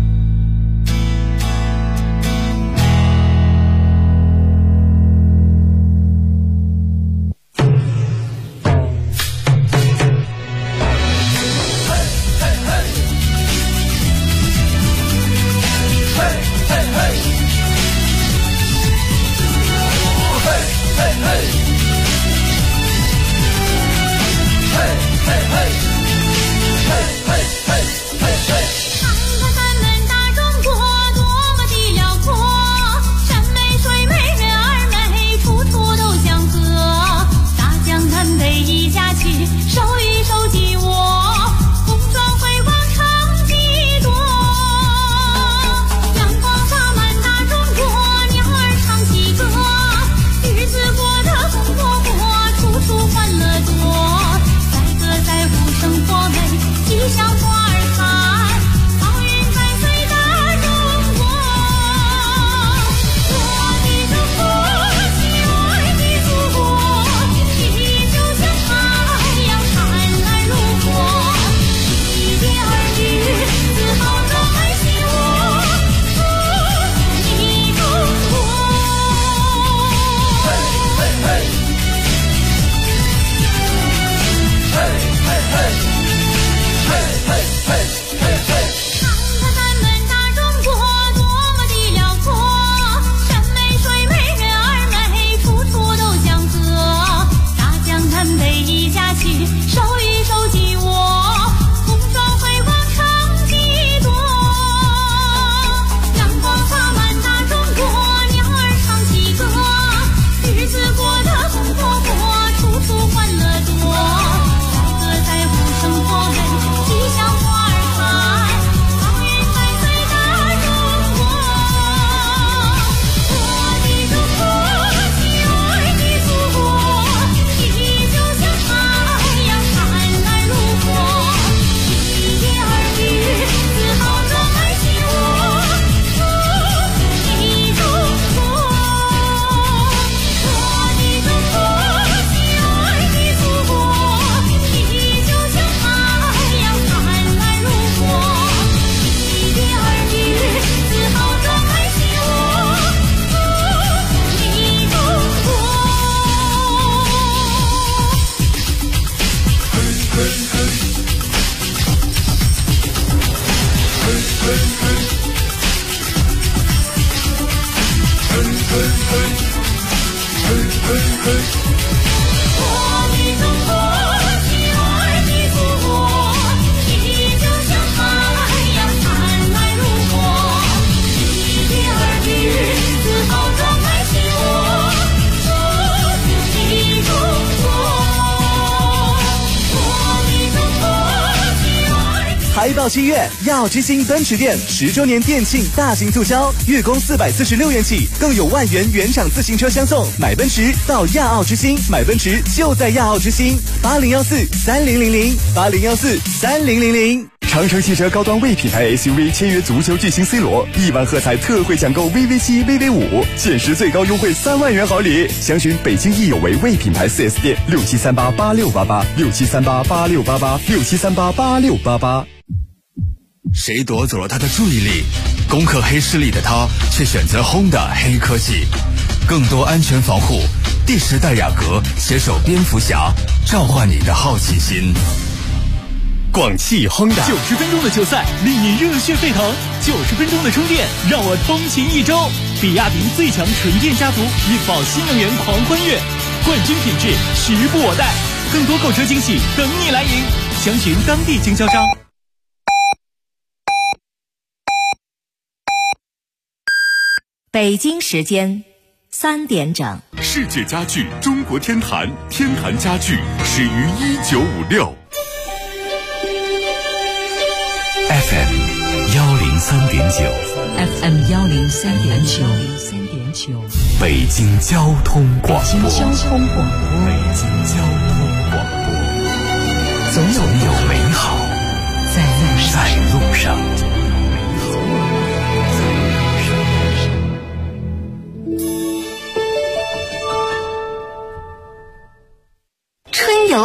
财报7月，亚奥之星奔驰店10周年店庆大型促销，月供446元起，更有万元原厂自行车相送。买奔驰到亚奥之星，买奔驰就在亚奥之星，80143000，80143000。 长城汽车高端 V 品牌 SUV 签约足球巨星 C 罗，1万喝彩特惠抢购 VV7、VV5，限时最高优惠3万元好礼。详询北京易有为 V 品牌 4S 店，67388688，67388688，67388688。 谁夺走了他的注意力？攻克黑势力的他，却选择 Honda 黑科技，更多安全防护。第10代雅阁携手蝙蝠侠，召唤你的好奇心。 广汽 Honda 90分钟的球赛令你热血沸腾，90分钟的充电让我通勤1周。比亚迪最强纯电家族引爆新能源狂欢乐，冠军品质时不我待，更多购车惊喜等你来赢。详询当地经销商。 北京时间3点整。 世界家具中国天坛，天坛家具始于1956。 FM 103.9 FM 103.9 北京交通广播。 北京交通广播，总有美好在路上。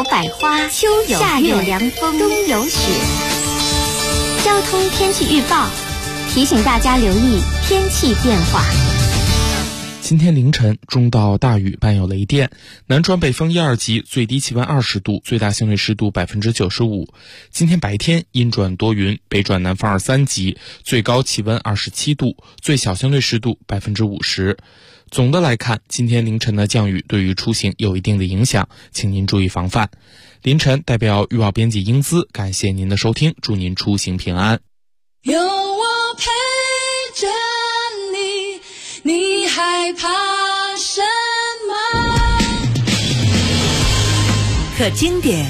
百花，秋有夏有凉风，冬有雪。交通天气预报提醒大家留意天气变化。 今天凌晨中到大雨伴有雷电，南转北风1、2级，最低气温20度，最大相对湿度95%。今天白天阴转多云，北转南风2、3级，最高气温27度，最小相对湿度50%。总的来看，今天凌晨的降雨对于出行有一定的影响，请您注意防范。凌晨代表预报编辑英姿，感谢您的收听，祝您出行平安。 有我陪着你，你害怕什么？ 可经典，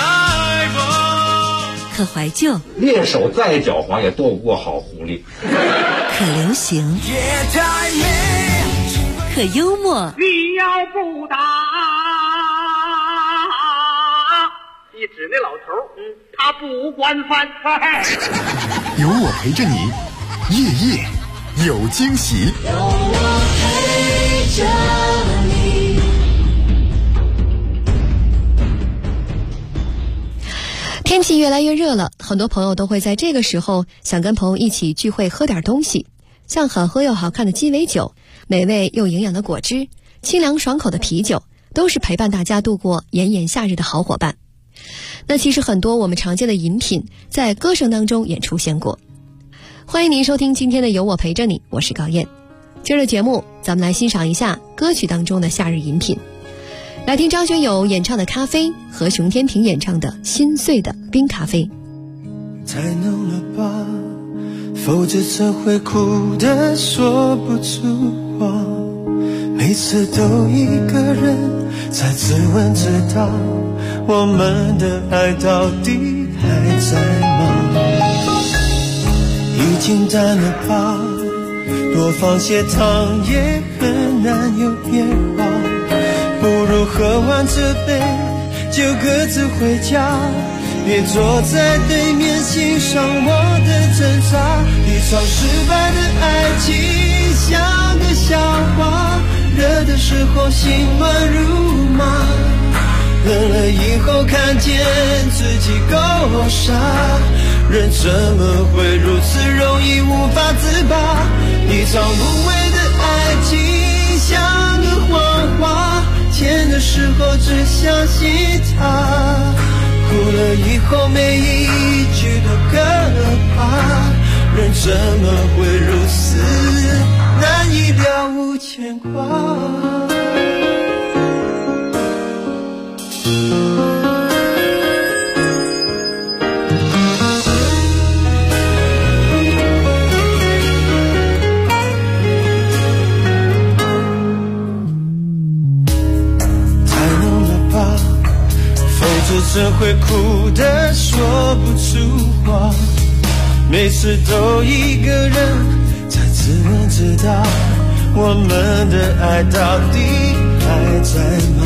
可怀旧， 猎手再狡猾也斗不过好狐狸。 可流行，可幽默。 你要不打，你指那老头，他不管饭菜。 有我陪着你，夜夜有惊喜。 有我陪着你。 天气越来越热了，很多朋友都会在这个时候想跟朋友一起聚会喝点东西，像好喝又好看的鸡尾酒，美味又营养的果汁，清凉爽口的啤酒，都是陪伴大家度过炎炎夏日的好伙伴。那其实很多我们常见的饮品在歌声当中也出现过。欢迎您收听今天的有我陪着你，我是高燕。今儿的节目咱们来欣赏一下歌曲当中的夏日饮品，来听张学友演唱的咖啡和熊天平演唱的心碎的冰咖啡。 太浓了吧，否则怎会哭得说不出话，每次都一个人在自问自答，我们的爱到底还在吗？已经淡了吧，多放些糖也很难有变化，不如喝完这杯就各自回家，别坐在对面欣赏我的挣扎。一场失败的爱情像个笑话，热的时候心乱如麻，冷了以后看见自己够傻，人怎么会如此容易无法自拔？一场无谓的爱情像个谎话，甜的时候只相信它，哭了以后每一句都可怕，人怎么会如此难以了无牵挂？怎会哭得说不出话，每次都一个人在自问自答，我们的爱到底还在吗？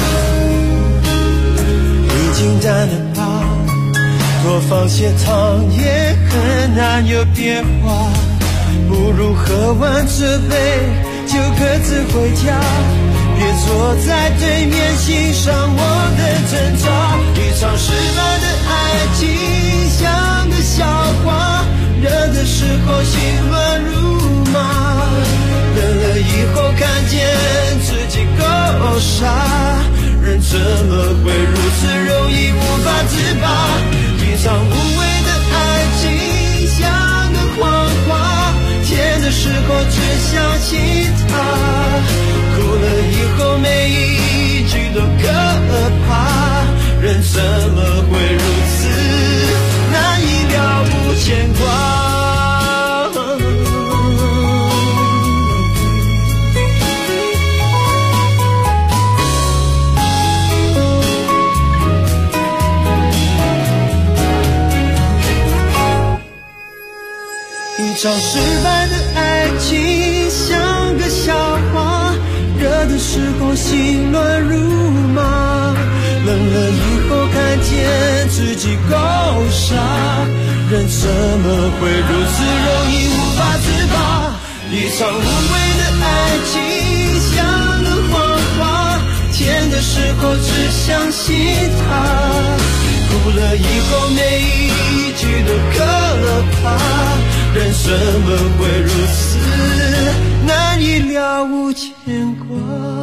已经淡了吧，多放些糖也很难有变化，不如喝完这杯就各自回家，别坐在对面欣赏我的挣扎。一场失败的爱情像个笑话，热的时候心乱如麻，冷了以后看见自己够傻，人怎么会如此容易无法自拔？一场无谓的爱情像个谎话，甜的时候只相信它，哭了以后每一句都可怕，人怎么会如此难以了无牵挂？一场失败的爱情像个笑话，热的时候心乱如麻，冷了以后看见自己够傻，人怎么会如此容易无法自拔？一场无谓的爱情像个谎话，甜的时候只想起他，哭了以后每一句都可怕，人怎么会如此难以了无牵挂。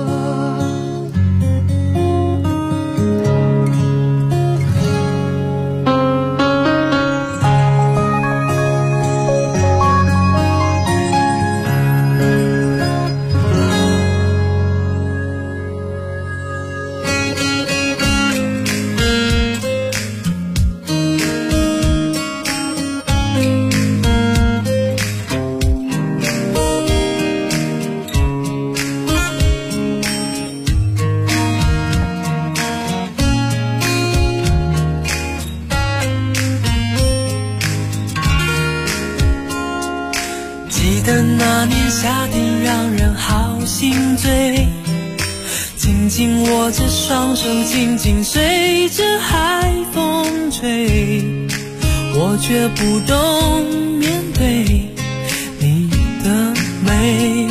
记得那年夏天让人好心醉，紧紧握着双手，紧紧随着海风吹，我却不懂面对你的美，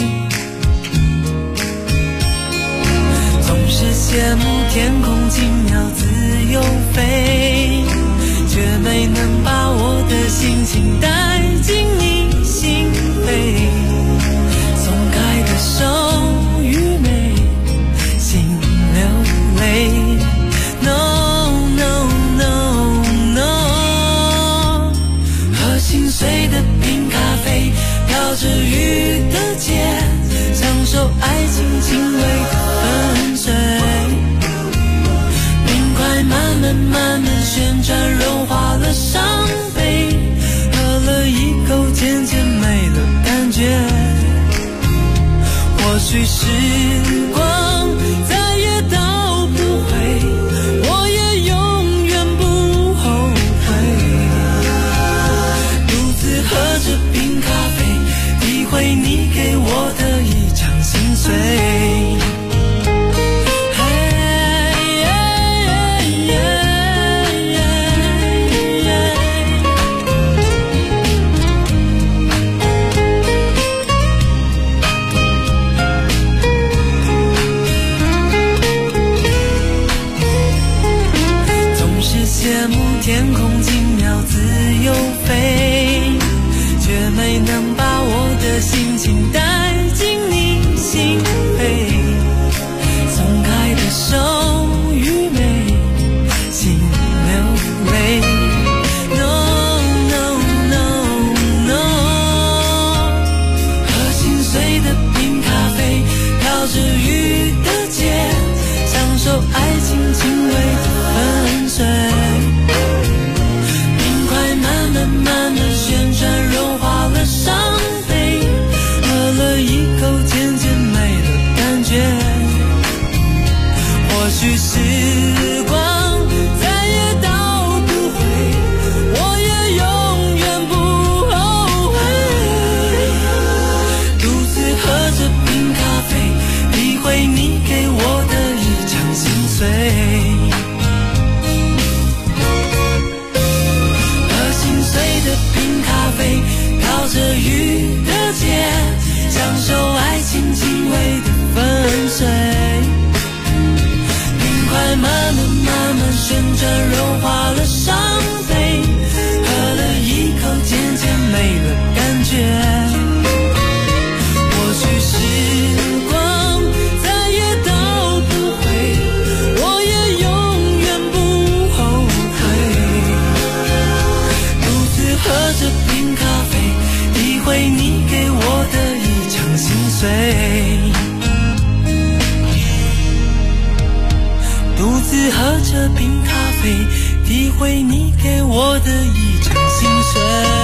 总是羡慕天空轻描自由飞，却没能把我的心情带进你心扉，松开的手愚昧，心流泪。No no no no， 喝心碎的冰咖啡，飘着雨的街，享受爱情轻微的粉碎。冰块慢慢慢慢旋转，融化了伤悲，喝了一口渐渐没了感觉。或许时光再也倒不回，我也永远不后悔。独自喝着冰咖啡，体会你给我的一场心碎。羡慕天空轻描自由飞，却没能把我的心情带进你心扉，松开的手愚昧，心流泪。No no no no， 喝心碎的冰咖啡，飘着雨的街，享受爱情轻微的粉碎。慢慢旋转，融化了伤悲，喝了一口渐渐没了感觉。或许时光再也倒不回，我也永远不后悔。独自喝着冰咖啡，体会你给我的一场心碎。飘着雨的街，享受爱情轻微的粉碎。冰块慢慢慢慢旋转，融化了伤悲，喝了一口渐渐没了感觉。或许时光再也倒不回，我也永远不后悔。独自喝着冰咖啡，体会你给我的一场心碎。独自喝着冰咖啡，体会你给我的一场心碎。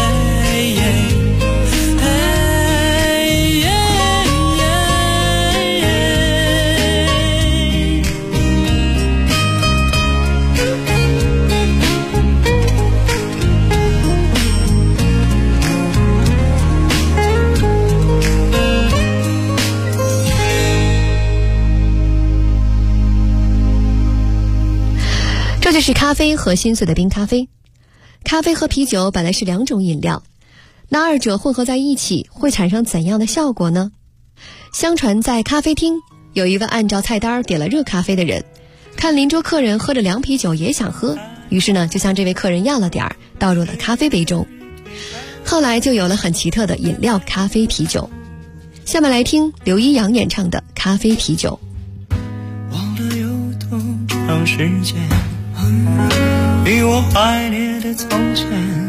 这就是咖啡和心碎的冰咖啡。咖啡和啤酒本来是两种饮料，那二者混合在一起会产生怎样的效果呢？相传在咖啡厅，有一位按照菜单点了热咖啡的人， 看邻桌客人喝着凉啤酒也想喝，于是呢就向这位客人要了点儿，倒入了咖啡杯中。后来就有了很奇特的饮料咖啡啤酒。下面来听刘一阳演唱的《咖啡啤酒》。 忘了有多长时间，比我怀念的从前，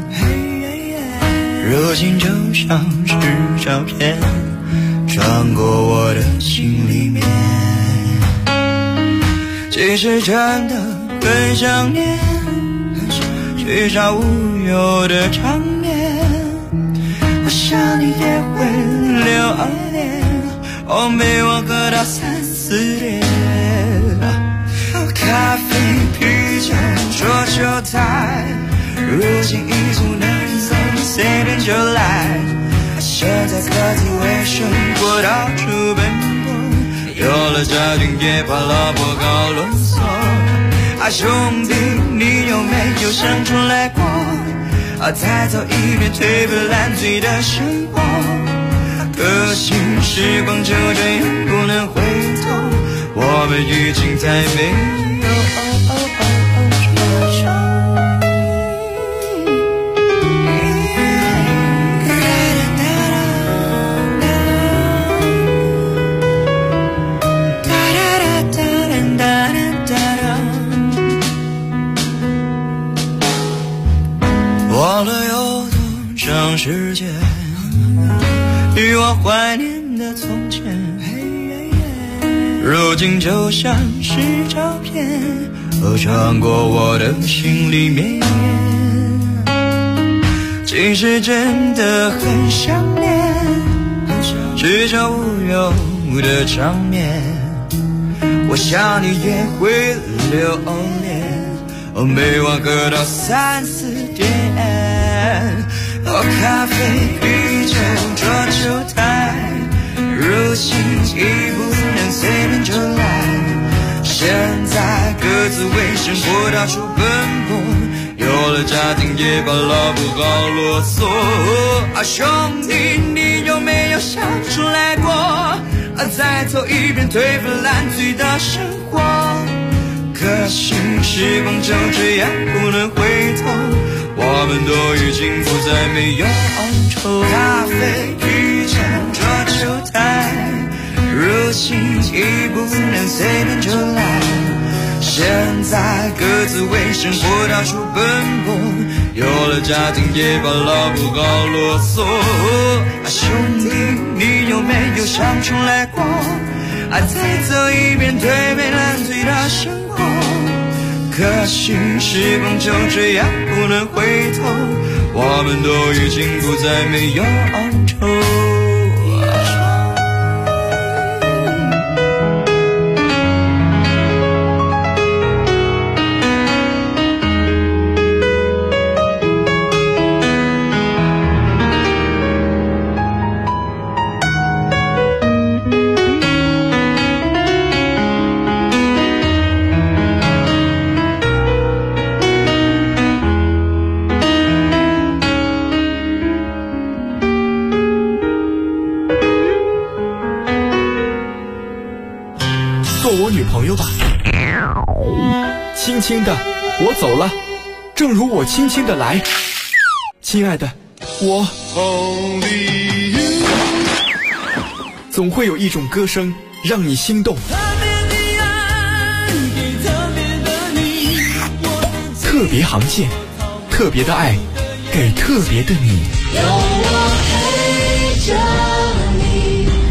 如今就像是照片穿过我的心里面。其实真的很想念，缺少无忧的场面，我想你也会留恋，我每晚喝到3、4点，咖啡啤酒桌球台，如今已经能走随便就来，现在各自为生活到处奔波，有了家庭也怕老婆搞啰嗦，兄弟你有没有想出来过，再走一遍颓废烂醉的生活，可惜时光就这样不能回头，我们已经再没有忘了有多长时间，与我怀念的从前，如今就像是照片穿过我的心里面。其实真的很想念，至少无忧的场面，我想你也会留恋，每晚喝到3、4点，咖啡啤酒桌球台，如今已不能随便就来，现在各自为生活到处奔波，有了家庭也把老婆搞啰嗦，兄弟你有没有想出来过，再走一遍颓废烂醉的生活，可惜时光就这样不能回头，我们都已经不再没有愁。咖啡啤酒桌球台，如今已不能随便就来，现在各自为生活到处奔波，有了家庭也把老婆搞啰嗦，兄弟你有没有想出来过，再走一遍颓废烂醉的生活，可惜时光就这样不能回头，我们都已经不再没有愁。 轻轻的我走了，正如我轻轻的来，亲爱的我总会有一种歌声让你心动，特别航线，特别的爱给特别的你，有我陪着你。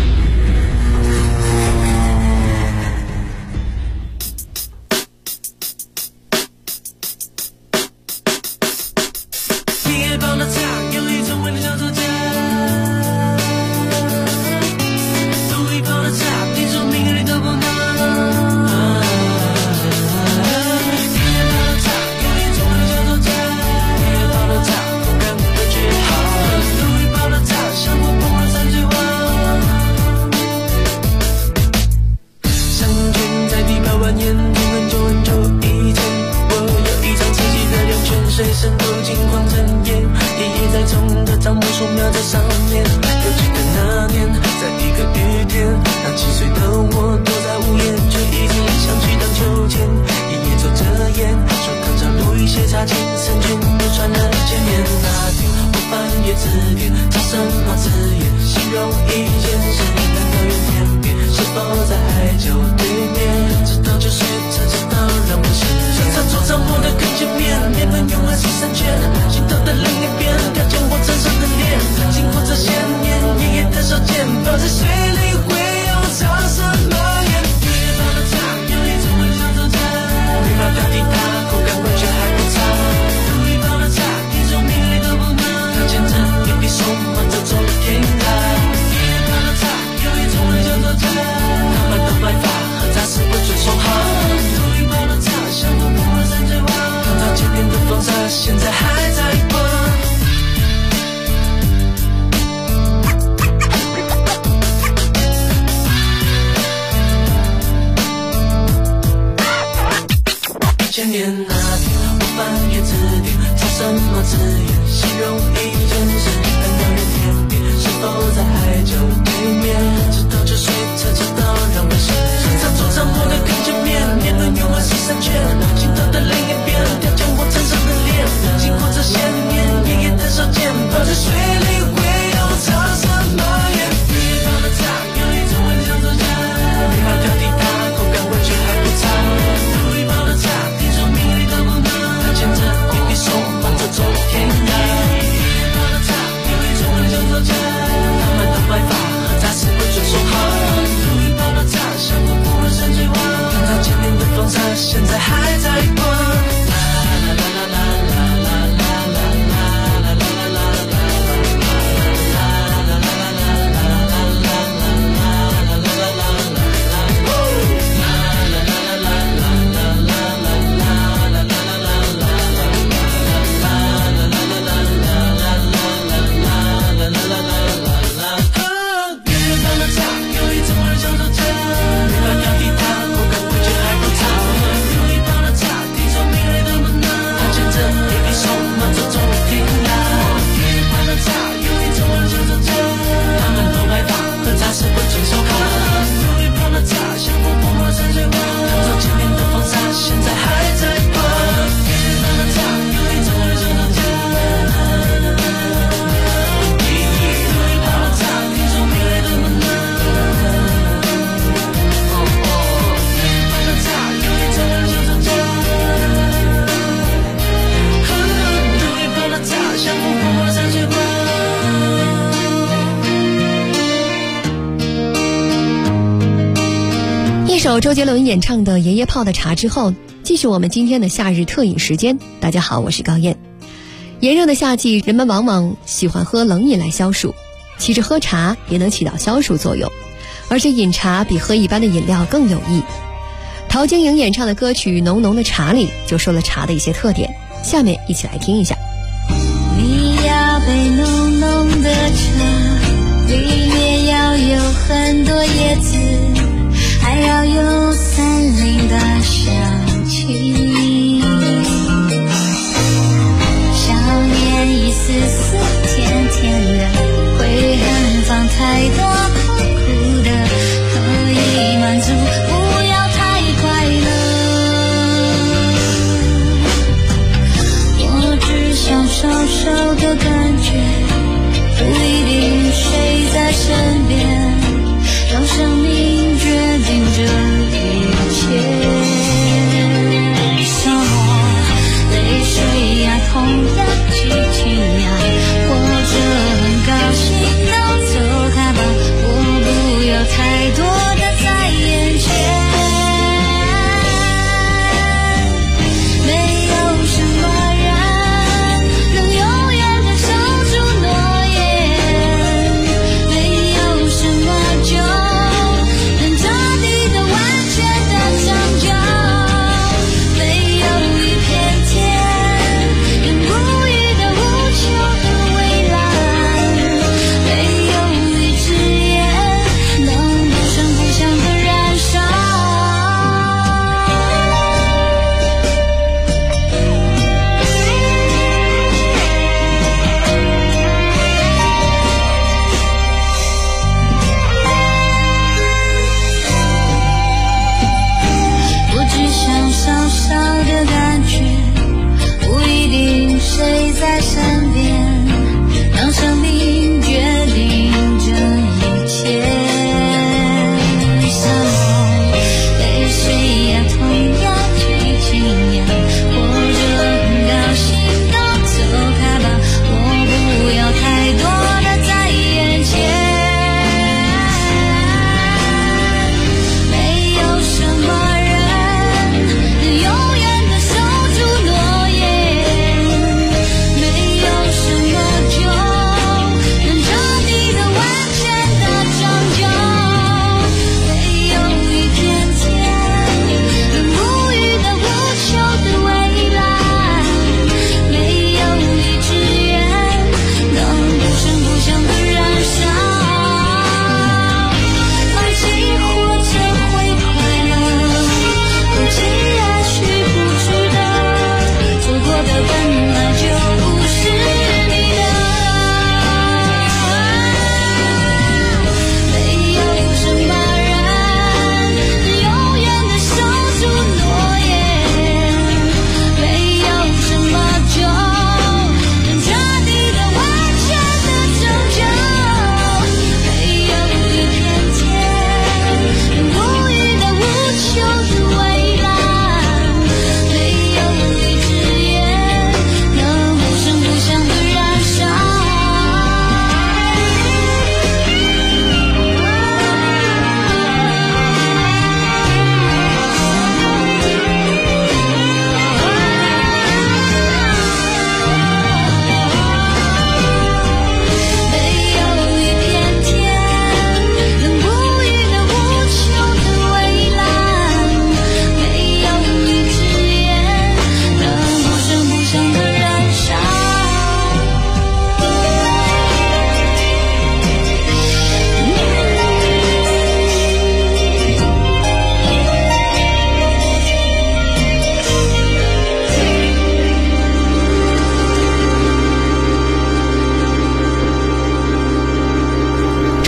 水渗透金黄尘烟，夜夜在冲的帐幕树苗在上面。有记得那年，在一个雨天，当7岁的我躲在屋檐，却已经想去荡秋千。 容易眼神难道有天边，是否在海角对面，直到酒水才知道让我失眠。餐桌上我的更见面，面粉用来洗三圈，心头的另一边看见我成熟的脸，经过这些年爷爷的手剑，放在水里会有潮什么烟，对方的茶有一种微笑走着，没法表抵达，口感味觉还不差，对方的茶一种命令都不能，他牵着一笔送我走走天涯，对方的茶有一种微笑走着，他们的白发和杂事不准说好，对方的茶像风破了山水画，看到今天的风沙现在还在播。前年那天我翻阅字典，找什么字眼形容一件事，难道有天边，是否在海角对面，直到酒水才知道让我失眠。餐桌上我的更见面，面粉用来洗三圈，心头的另一边调教我成熟的脸，经过这些年爷爷的手剑，泡在水里会有潮什么烟，对方的茶有一种微笑走着，没法表抵达，口感味觉还不差，对方的茶牵着一笔送我走走天涯，对方的茶有一种微笑走着，他们的白发和杂事不准说好，对方的茶像风破了山水画，看到今天的风沙现在还在播。 首周杰伦演唱的《爷爷泡的茶》之后，继续我们今天的夏日特饮时间。大家好，我是高燕。炎热的夏季，人们往往喜欢喝冷饮来消暑，其实喝茶也能起到消暑作用，而且饮茶比喝一般的饮料更有益。陶晶莹演唱的歌曲《浓浓的茶》里就说了茶的一些特点，下面一起来听一下。 你要杯浓浓的茶，里面要有很多叶子，还要有森林的香气，少年一丝丝甜甜的，会很放太多苦苦的，可以满足，不要太快乐。我只想稍稍的感觉，不一定谁在身边，让生命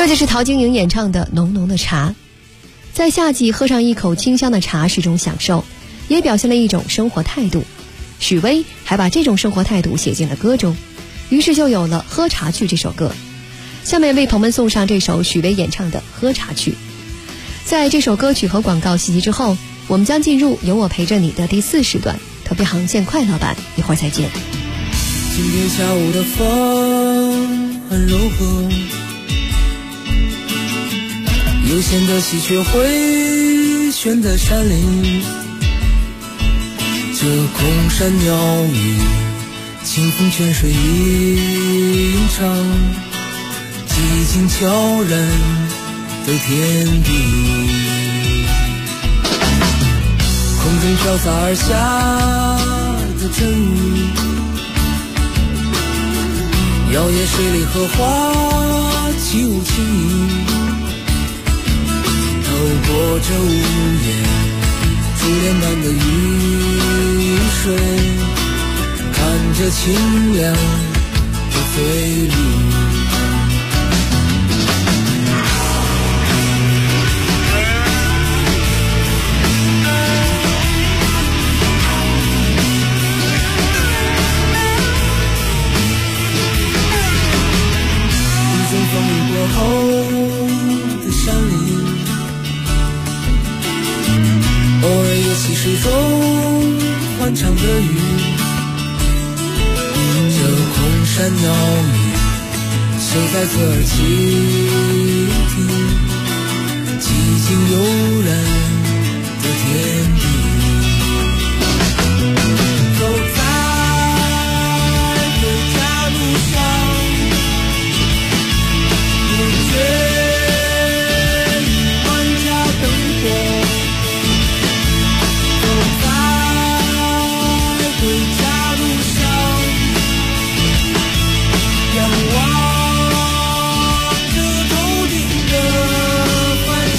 这就是陶晶莹演唱的《浓浓的茶》。在夏季喝上一口清香的茶是种享受，也表现了一种生活态度。许巍还把这种生活态度写进了歌中，于是就有了《喝茶去》这首歌。下面为朋友们送上这首许巍演唱的《喝茶去》。在这首歌曲和广告信息之后，我们将进入有我陪着你的第4时段特别航线快乐版，一会儿再见。 今天下午的风很柔和，悠闲的喜鹊回旋在山林，这空山鸟语，清风泉水吟唱，寂静悄然在天地，空中飘洒而下的阵雨，摇曳水里荷花起舞轻盈，透过这屋檐珠帘般的雨水，看着清凉的飞绿。风雨过后的山林，偶尔也溪水中欢唱的雨，这空山鸟语谁在侧耳倾听，寂静悠然的天地，走在回家路上，月与万家灯火，走在回家路上，仰望着头顶的繁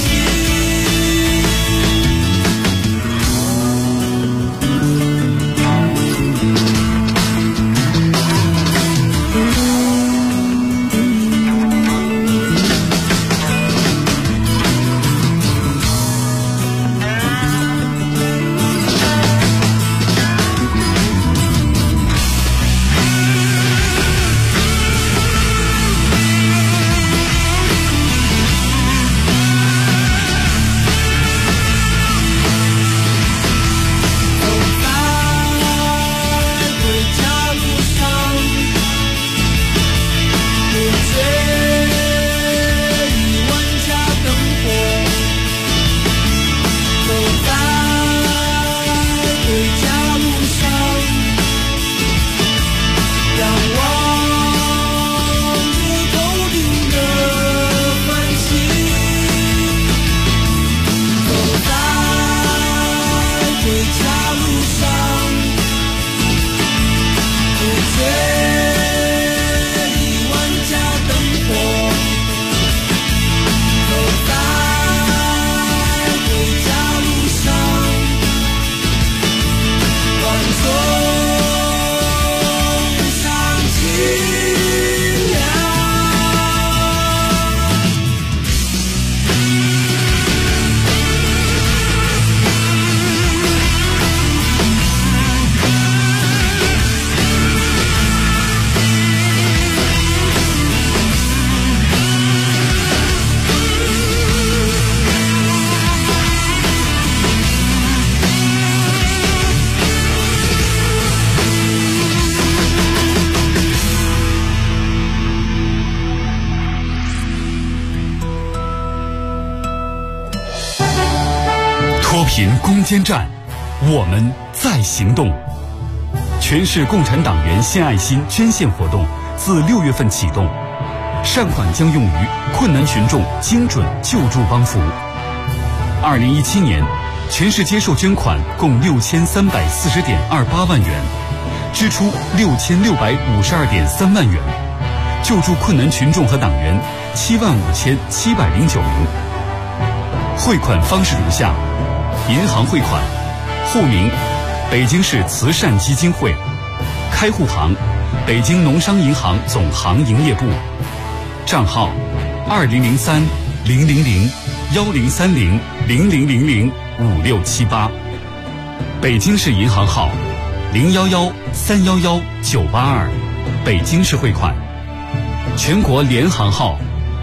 脱贫攻坚战，我们在行动。全市共产党员献爱心捐献活动自6月份启动，善款将用于困难群众精准救助帮扶。2017年，全市接受捐款共6340.28万元，支出6652.3万元，救助困难群众和党员75709名。汇款方式如下：银行汇款，户名北京市慈善基金会，开户行北京农商银行总行营业部，账号 2003-000-1030-0000-5678，北京市银行号011-311-982，北京市汇款，全国联行号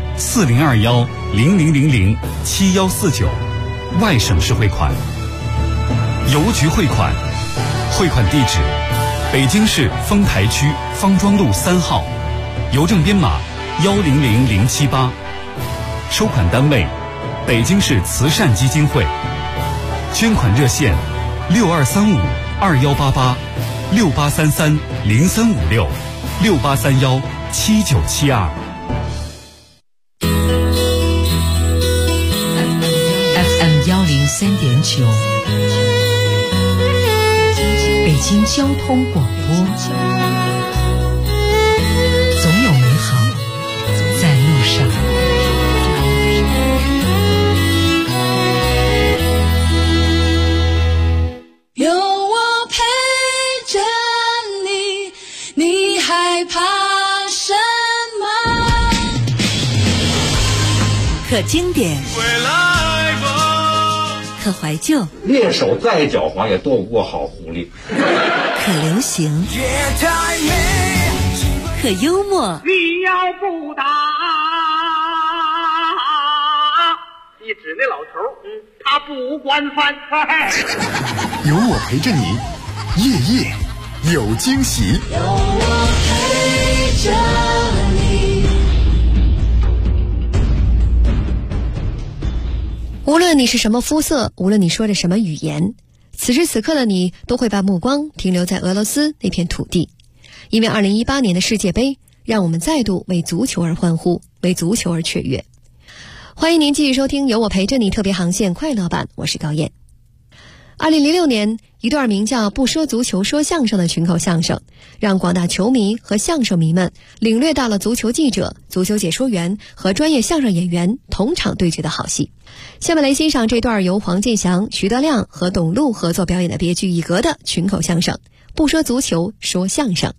4021-0000-7149，外省市汇款，邮局汇款，汇款地址北京市丰台区方庄路3号，邮政编码100078，收款单位北京市慈善基金会，捐款热线6235-2888-6833-0356-6831-7972。 FM 103.9，北京交通广播，总有美好在路上。 有我陪着你，你害怕什么？ 可经典，可怀旧， 猎手再狡猾也斗不过好狐狸。 可流行，可幽默。 你要不打，一指那老头，他不惯犯。 有我陪着你，夜夜有惊喜。 有我陪着你。 无论你是什么肤色，无论你说着什么语言，此时此刻的你都会把目光停留在俄罗斯那片土地，因为2018年的世界杯让我们再度为足球而欢呼，为足球而雀跃。欢迎您继续收听由我陪着你特别航线快乐版，我是高燕。2006年，一段名叫《不说足球说相声》的群口相声，让广大球迷和相声迷们领略到了足球记者、足球解说员和专业相声演员同场对决的好戏。下面来欣赏这段由黄健翔、徐德亮和董路合作表演的别具一格的群口相声《不说足球说相声》。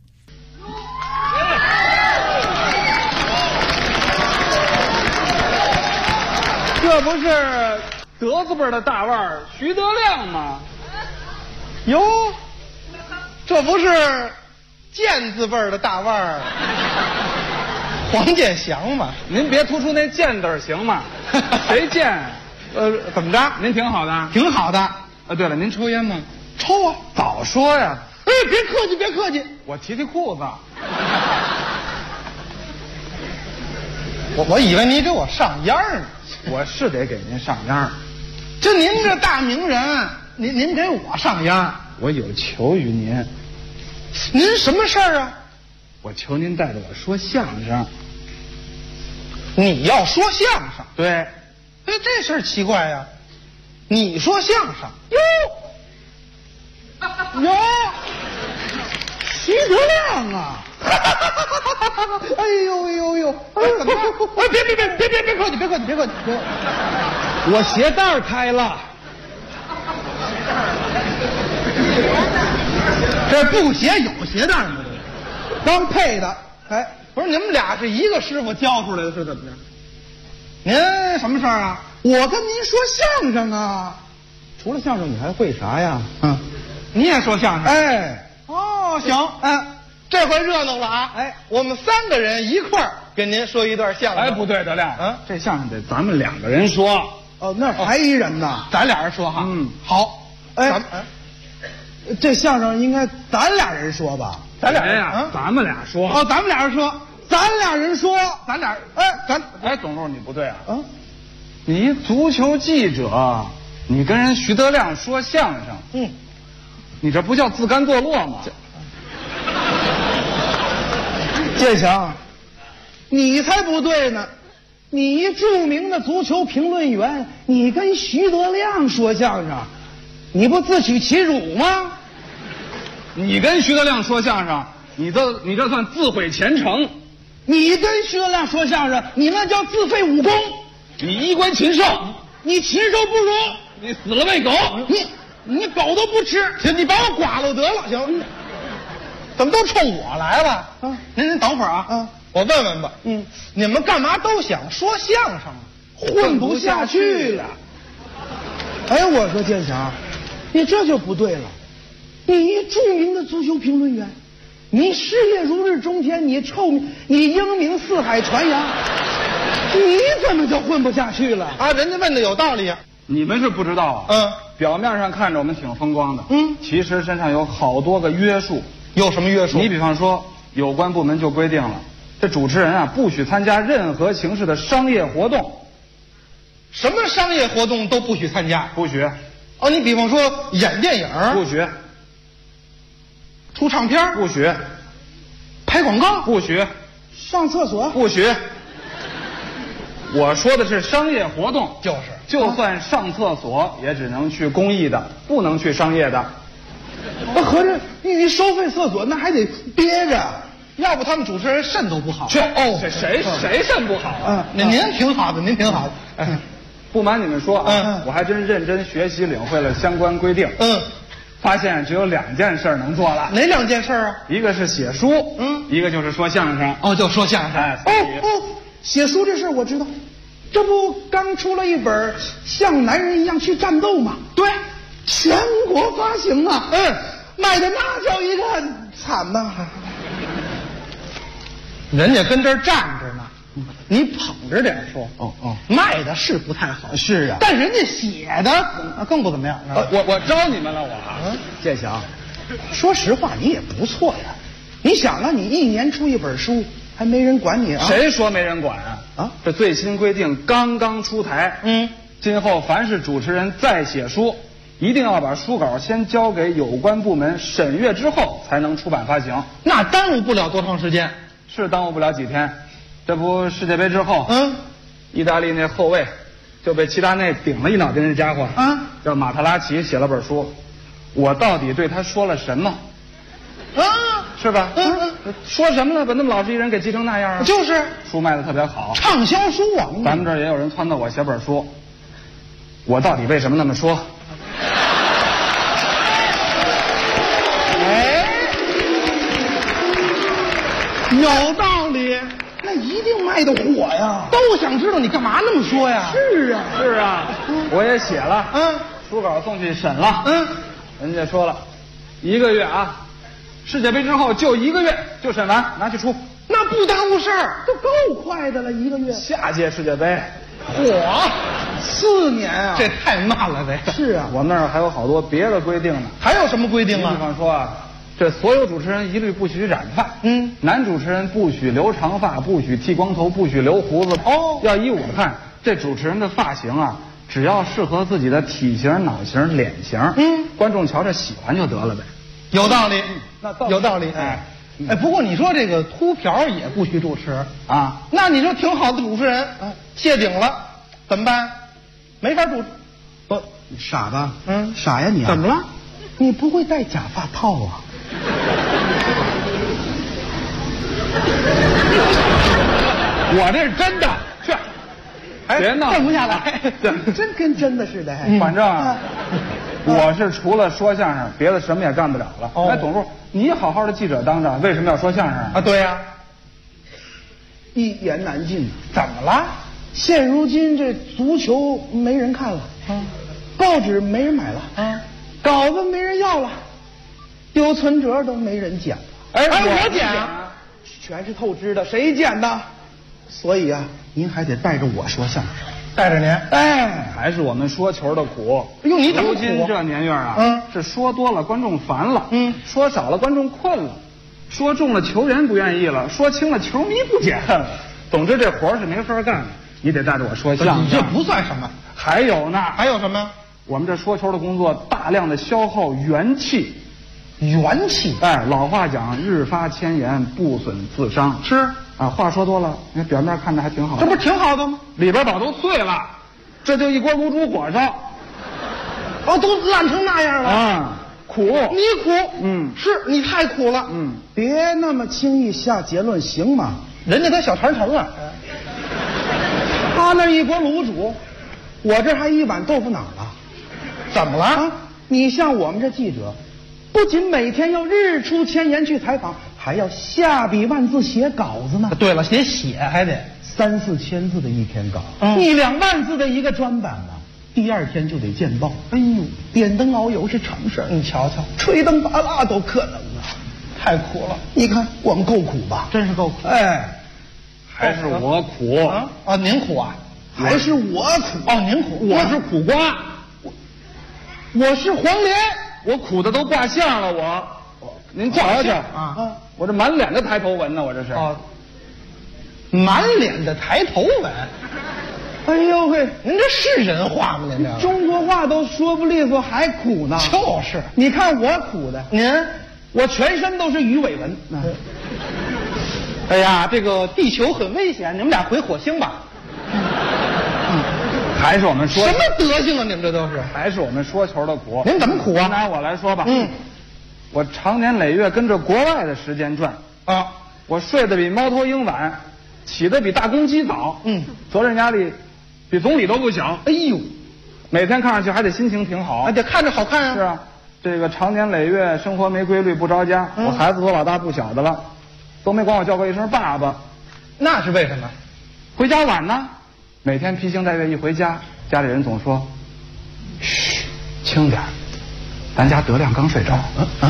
这不是德字辈的大腕儿徐德亮吗？哟，这不是健字辈的大腕儿黄健翔吗？您别突出那健字行吗？谁健？怎么着？您挺好的，挺好的。对了，您抽烟吗？抽啊，早说呀！哎，别客气，别客气，我提裤子。我以为你给我上烟呢。我是得给您上烟，这您这大名人，您给我上烟，我有求于您。您什么事儿啊？我求您带着我说相声。你要说相声？对。哎，这事儿奇怪呀，你说相声哟，徐德亮啊！哎呦呦呦！哎，怎么着？哎，别客气，别客气！我鞋带开了，这布鞋有鞋带吗？刚配的。哎，不是你们俩是一个师傅教出来的，是怎么着？您什么事儿啊？我跟您说相声啊。除了相声，你还会啥呀？你也说相声？哎，哦，行，这回热闹了啊！哎，我们3个人一块儿给您说一段相声。哎，不对，德亮，这相声得咱们2个人说。哦，那还一人呢，咱俩人说哈。好。哎，这相声应该咱俩人说吧？咱俩人呀，咱们俩说。哦，咱们俩人说，咱俩人说，咱俩。哎，董路你不对啊！你一足球记者，你跟人徐德亮说相声，你这不叫自甘堕落吗？建翔，你才不对呢！你一著名的足球评论员，你跟徐德亮说相声，你不自取其辱吗？你跟徐德亮说相声，你这算自毁前程。你跟徐德亮说相声，你那叫自废武功。你衣冠禽兽，你禽兽不如，你死了喂狗，你狗都不吃，行，你把我剐了得了，行。怎么都冲我来了？您等会儿啊！ 我问问吧，你们干嘛都想说相声啊？混不下去了。 哎，我说建强，你这就不对了。你一著名的足球评论员，你事业如日中天，你臭名，你英名四海传扬，你怎么就混不下去了啊？人家问的有道理啊。 你们是不知道啊，表面上看着我们挺风光的，其实身上有好多个约束。 有什么约束？ 你比方说，有关部门就规定了，这主持人啊不许参加任何形式的商业活动。 什么商业活动都不许参加？ 不许。 哦，你比方说演电影？ 不许。 出唱片？ 不许。 拍广告？ 不许。 上厕所？ 不许。我说的是商业活动，就算上厕所也只能去公益的，不能去商业的。 合着你收费厕所那还得憋着， 要不他们主持人肾都不好。 谁肾不好啊？ 您挺好的，您挺好的。 不瞒你们说啊，我还真认真学习领会了相关规定。发现只有2件事能做了。 哪2件事啊？ 一个是写书，一个就是说相声。 哦，就说相声。 写书这事我知道，这不刚出了一本《像男人一样去战斗》吗？ 对， 全国发行啊。卖的那叫一个惨呐。 人家跟这儿站着呢，你捧着点说。卖的是不太好。 是啊， 但人家写的更不怎么样。 我招你们了， 建祥，说实话你也不错呀。你想啊，你1年出一本书，还没人管你啊？ 谁说没人管啊？这最新规定刚刚出台，今后凡是主持人再写书，一定要把书稿先交给有关部门审阅之后才能出版发行。 那耽误不了多长时间？ 是耽误不了几天。这不世界杯之后，意大利那后卫就被齐达内顶了一脑袋，那家伙叫马特拉齐，写了本书，我到底对他说了什么？是吧？说什么了？把那么老实一人给急成那样啊？ 就是书卖的特别好， 畅销书王。 咱们这儿也有人撺掇我写本书，我到底为什么那么说？ 有道理， 那一定卖的火呀！ 都想知道你干嘛那么说呀？ 是啊， 我也写了，书稿送去审了，人家说了，1个月啊。世界杯之后就1个月就审完，拿去出， 那不耽误事儿， 这够快的了，1个月。 下届世界杯， 嚯 ，4年啊， 这太慢了，这。 是啊， 我那儿还有好多别的规定呢。 还有什么规定啊？ 比方说啊，这所有主持人一律不许染发，男主持人不许留长发，不许剃光头，不许留胡子。要依我看，这主持人的发型啊，只要适合自己的体型、脑型、脸型，观众瞧着喜欢就得了呗。 有道理，有道理。不过你说这个秃瓢也不许主持啊？ 那你说挺好的主持人，谢顶了，怎么办？没法主持。 不，你傻吧？傻呀你啊！ 怎么了？ 你不会戴假发套啊？ 我这是真的，去， 别闹， 挣不下来，真跟真的似的。 反正我是除了说相声，别的什么也干不了了。董叔，你好好的记者当着，为什么要说相声啊？ 对呀， 一言难尽。 怎么了？ 现如今这足球没人看了，报纸没人买了，稿子没人要了，丢存折都没人捡了。 我捡啊， 全是透支的，谁捡的？所以啊，您还得带着我说相声。 带着您， 还是我们说球的苦。 你怎么苦？ 如今这年月啊，是说多了观众烦了，说少了观众困了，说中了球员不愿意了，说轻了球迷不解恨了。总之这活是没法干的，你得带着我说相声。 这不算什么。 还有呢？ 还有什么？ 我们这说球的工作大量的消耗元气。 元气？ 老话讲，日发千言，不损自伤。 是。 话说多了，你看表面看着还挺好， 这不挺好的吗？ 里边早都碎了，这就一锅卤煮火烧， 都烂成那样了苦， 你苦，是你太苦了， 别那么轻易下结论行吗？ 人家得小长城啊， 他那一锅卤煮，我这还一碗豆腐脑呢， 怎么了？ 你像我们这记者，不仅每天要日出千言去采访， 还要下笔万字写稿子呢。 对了，写还得 3、4千字的一篇稿 ，1、 2万字的一个专版呢。第2天就得见报。哎呦，点灯熬油是常事， 你瞧瞧， 吹灯拔蜡都可能啊， 太苦了。 你看我们够苦吧？ 真是够苦。 哎， 还是我苦啊！您苦啊？ 还是我苦？ 哦，您苦， 我是苦瓜， 我是黄连， 我苦的都挂相了。您瞧瞧啊，我这满脸的抬头纹呢，我这是。 哦，满脸的抬头纹。 哎呦嘿， 您这是人话吗？您这中国话都说不利索，还苦呢。 就是， 你看我苦的，我全身都是鱼尾纹。 哎呀，这个地球很危险，你们俩回火星吧。 还是我们说什么德行啊？你们这都是， 还是我们说球的苦。 您怎么苦啊？ 拿我来说吧，我长年累月跟着国外的时间转啊， 我睡得比猫头鹰晚，起得比大公鸡早，责任压力比总理都不小。 哎呦， 每天看上去还得心情挺好， 还得看着好看啊。 是啊，这个长年累月生活没规律不着家，我孩子都老大不小的了，都没管我叫过一声爸爸。 那是为什么？ 回家晚呢，每天披星戴月一回家，家里人总说：“嘘，轻点，咱家德亮刚睡着。”等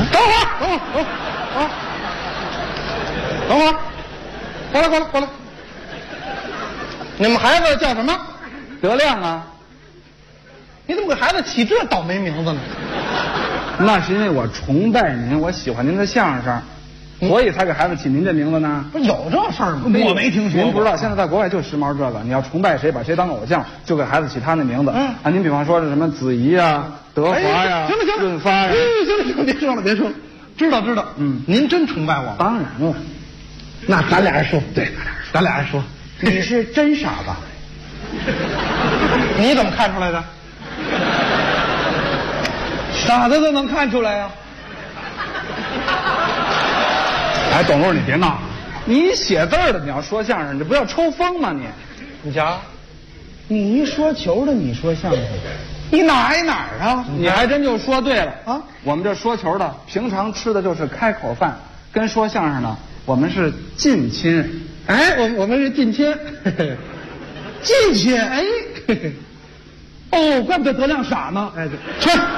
会儿，过来。 你们孩子叫什么？ 德亮啊。 你怎么给孩子起这倒霉名字呢？ 那是因为我崇拜您，我喜欢您的相声，所以才给孩子起您这名字呢。 不是有这事儿吗？ 我没听说过。 您不知道，现在在国外就时髦这个，你要崇拜谁，把谁当偶像，就给孩子起他那名字。您比方说是什么子怡啊、德华呀、润发呀。 行了，别说了。知道。您真崇拜我？ 当然了。 那咱俩人说，对，咱俩人说， 你是真傻吧？ 你怎么看出来的？ 傻子都能看出来呀。 哎，董路，你别闹，你写字的，你要说相声，你这不要抽风吗？ 你瞧， 你一说球的，你说相声，你哪挨哪儿啊？ 你还真就说对了啊！我们这说球的，平常吃的就是开口饭，跟说相声的，我们是近亲。 哎，我们是近亲， 近亲。哎，哦，怪不得德亮傻呢。 哎，对，去，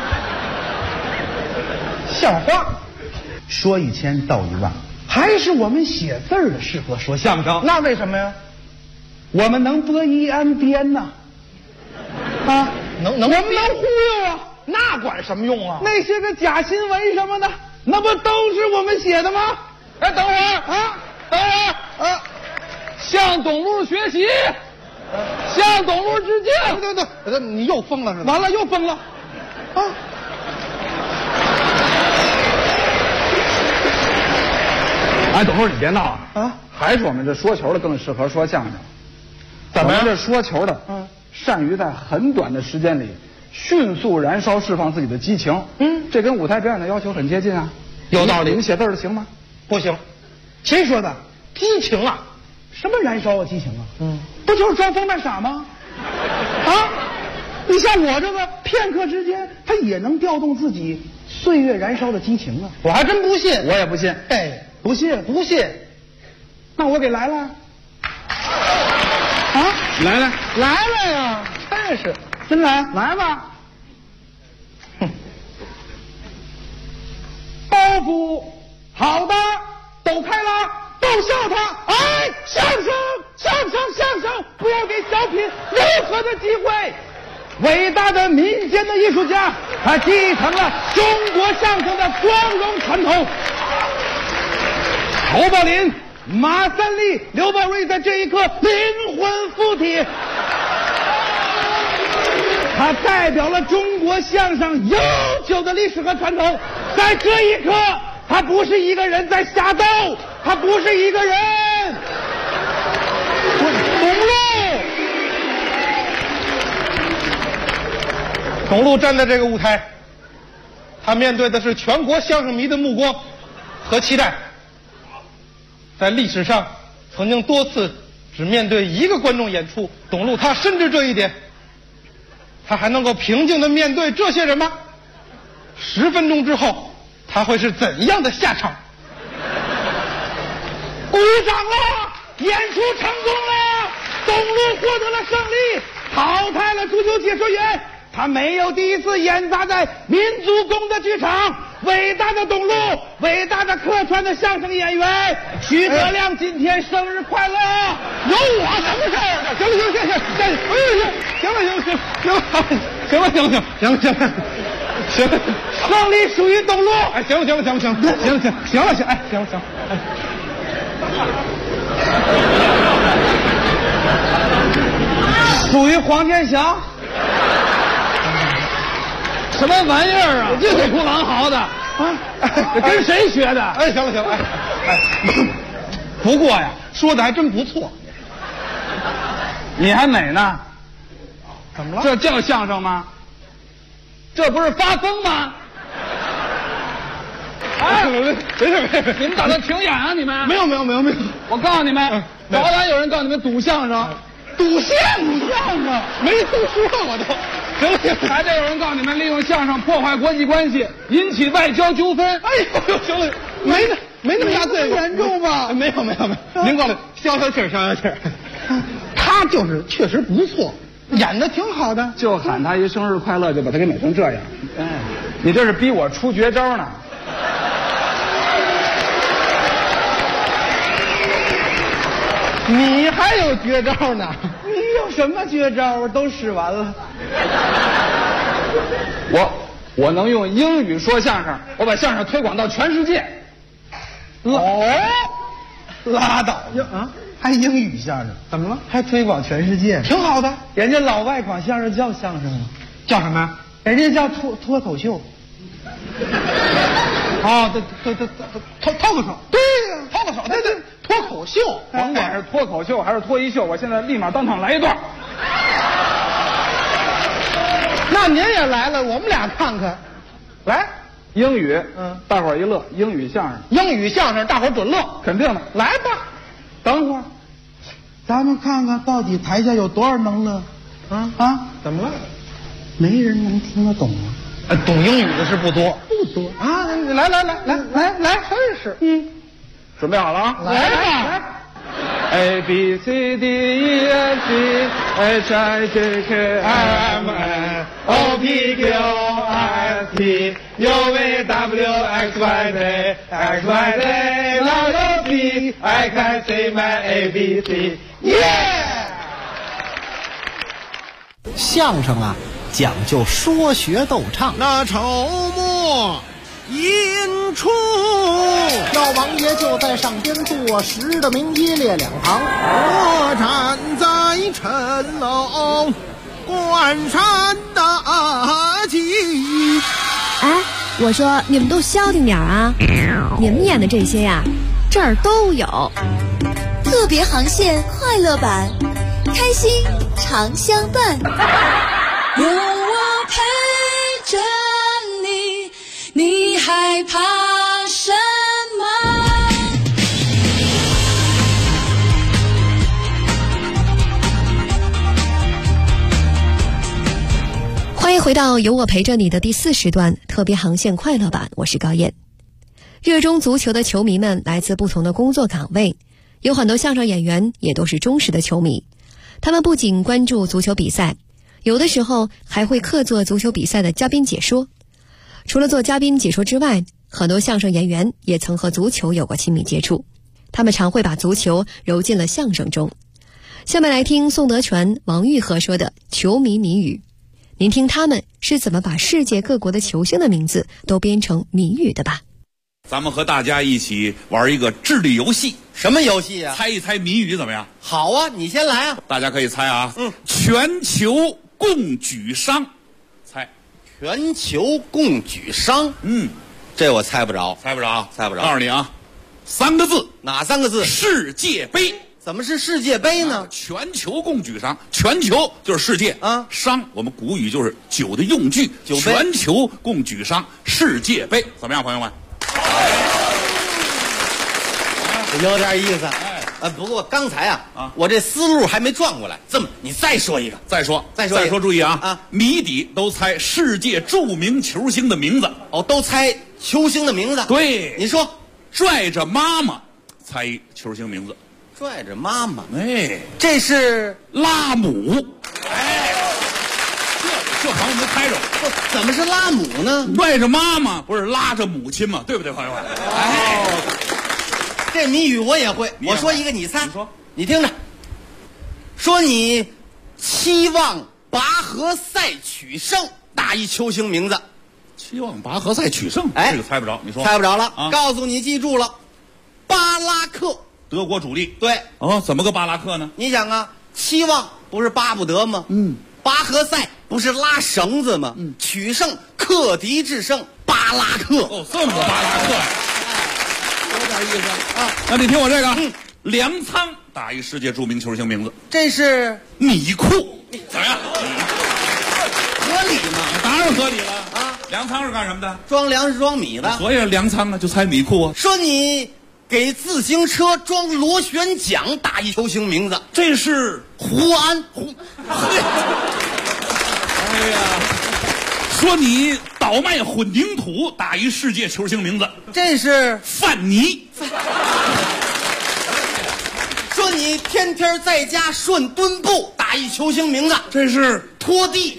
像话。 说1000道1万，还是我们写字儿的适合说相声。 那为什么呀？ 我们能得一安边呐。啊， 我们能忽悠啊，那管什么用啊？ 那些个假新闻什么的，那不都是我们写的吗？ 哎，等会儿啊，向董路学习，向董路致敬。 对，你又疯了是吧？ 完了，又疯了，啊！ 哎，董路，你别闹啊！还是我们这说球的更适合说相声。 怎么样？ 我们这说球的，善于在很短的时间里迅速燃烧释放自己的激情。这跟舞台表演的要求很接近啊。 有道理。 你写字的行吗？ 不行。 谁说的？ 激情啊！ 什么燃烧啊？激情啊？不就是装疯卖傻吗？啊！你像我这个片刻之间，他也能调动自己岁月燃烧的激情啊！ 我还真不信。 我也不信。 哎，不信？那我给来了。啊！ 来了呀！ 真是， 真来吧。包袱好的都开了，都笑他！哎，相声，不要给小品任何的机会。伟大的民间的艺术家，他继承了中国相声的光荣传统。侯宝林、马三立、刘宝瑞在这一刻灵魂附体，他代表了中国相声悠久的历史和传统。在这一刻，他不是一个人在瞎斗，他不是一个人。 董路站在这个舞台，他面对的是全国相声迷的目光和期待。在历史上，曾经多次只面对一个观众演出，董路他深知这一点。他还能够平静地面对这些人吗？10分钟之后，他会是怎样的下场？ 鼓掌了，演出成功了，东路获得了胜利，淘汰了足球解说员。他没有第一次演砸在民族宫的剧场。伟大的东路，伟大的客串的相声演员徐德亮今天生日快乐！有我什么事儿呢？行了，胜利属于东路。哎，行了，属于黄天祥。什么玩意儿啊！这得哭狼嚎的啊！跟谁学的？哎，行了，不过呀，说的还真不错。 你还美呢？ 怎么了？ 这叫相声吗？这不是发疯吗？哎，没事，你们打算停演啊？你们没有。 我告诉你们，早晚有人告你们赌相声， 赌相声，没听说我都。行， 还得有人告你们利用相声破坏国际关系，引起外交纠纷。 哎呦，行了，没那么大罪严重吧？没有，您过来消消气儿。他就是确实不错，演的挺好的， 就喊他一生日快乐，就把他给美成这样。哎，你这是逼我出绝招呢？ 你还有绝招呢？你有什么绝招？都使完了。 我能用英语说相声，我把相声推广到全世界。 拉倒啊！还英语相声？怎么了？还推广全世界？挺好的。人家老外管相声叫相声吗？叫什么呀？人家叫脱口秀。啊，对，脱口秀。对呀，脱口秀，对，脱口秀。 甭管是脱口秀还是脱衣秀，我现在立马当场来一段。 那您也来了，我们俩看看。来， 英语，大伙儿一乐，英语相声， 大伙儿准乐， 肯定的。 来吧，等会儿，咱们看看到底台下有多少能乐。怎么了？没人能听得懂啊？懂英语的是不多啊！来试试。 准备好了啊！ 来吧。 A B C D E F G H I J K L M N O P Q R S T U V W X Y Z X Y Z Now you see I can say my A B C Yeah。 相声啊，讲究说学逗唱。 那筹末引出， 老王爷就在上边坐实的名一列两旁， 我站在陈楼观山大吉。 哎，我说你们都消停点啊！你们演的这些呀，这儿都有。 特别航线快乐版，开心常相伴。有我陪着你，你害怕什么？ 欢迎回到有我陪着你的第4时段特别航线快乐版，我是高燕。热衷足球的球迷们来自不同的工作岗位，有很多相声演员也都是忠实的球迷。他们不仅关注足球比赛，有的时候还会客座足球比赛的嘉宾解说。除了做嘉宾解说之外，很多相声演员也曾和足球有过亲密接触，他们常会把足球揉进了相声中。下面来听宋德全、王玉和说的球迷谜语，您听他们是怎么把世界各国的球星的名字都编成谜语的吧。 咱们和大家一起玩一个智力游戏。 什么游戏啊？ 猜一猜谜语怎么样？ 好啊，你先来啊！ 大家可以猜啊。全球共举商，猜。 全球共举商？这我猜不着。 猜不着？ 猜不着。 告诉你啊，3个字。 哪3个字？ 世界杯。 怎么是世界杯呢？ 全球共举商，全球就是世界啊，商我们古语就是酒的用具，全球共举商，世界杯怎么样，朋友们？ 有点意思。不过刚才啊，我这思路还没转过来。这么，你再说一个， 再说，注意啊！谜底都猜世界著名球星的名字。 哦，都猜球星的名字。 对， 你说， 拽着妈妈猜一球星名字。 拽着妈妈， 哎， 这是拉姆。哎，这朋友没猜着， 怎么是拉姆呢？ 拽着妈妈不是拉着母亲吗？对不对，朋友们？哎， 这谜语我也会。我说一个，你猜。你说，你听着。说你期望拔河赛取胜，打一球星名字。 期望拔河赛取胜， 哎， 这个猜不着。你说猜不着了啊？ 告诉你，记住了，巴拉克， 德国主力。 对。 哦，怎么个巴拉克呢？ 你想啊，期望不是巴不得吗？拔河赛不是拉绳子吗？取胜，克敌制胜，巴拉克。 哦，这么个巴拉克呀，有点意思啊。那你听我这个，粮仓打一世界著名球星名字。 这是米库，怎么样？ 合理吗？ 当然合理了啊！粮仓是干什么的？ 装粮食装米的。 所以粮仓呢，就猜米库啊。 说你给自行车装螺旋桨，打一球星名字。 这是胡安。 哎呀，说你倒卖混凝土，打一世界球星名字。 这是范尼。 说你天天在家顺墩布，打一球星名字。 这是拖地。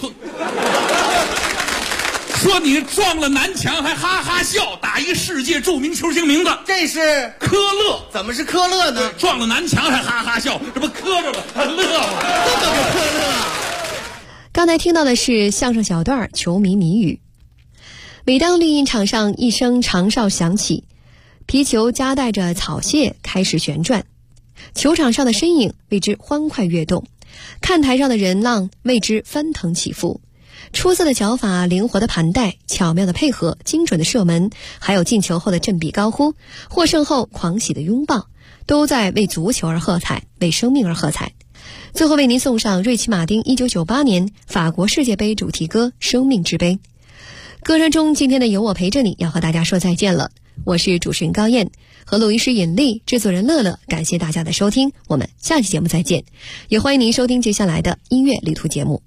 说你撞了南墙还哈哈笑，打一世界著名球星名字。 这是科勒。 怎么是科勒呢？ 撞了南墙还哈哈笑，这不磕着吗？乐吗？ 这么个科勒。 刚才听到的是相声小段球迷谜语。每当绿茵场上一声长哨响起，皮球夹带着草屑开始旋转，球场上的身影为之欢快跃动，看台上的人浪为之翻腾起伏。出色的脚法，灵活的盘带，巧妙的配合，精准的射门，还有进球后的振臂高呼，获胜后狂喜的拥抱，都在为足球而喝彩，为生命而喝彩。最后为您送上瑞奇马丁1998年法国世界杯主题歌《生命之杯》。歌声中，今天的有我陪着你要和大家说再见了。我是主持人高燕，和录音师尹丽，制作人乐乐，感谢大家的收听，我们下期节目再见。也欢迎您收听接下来的音乐旅途节目。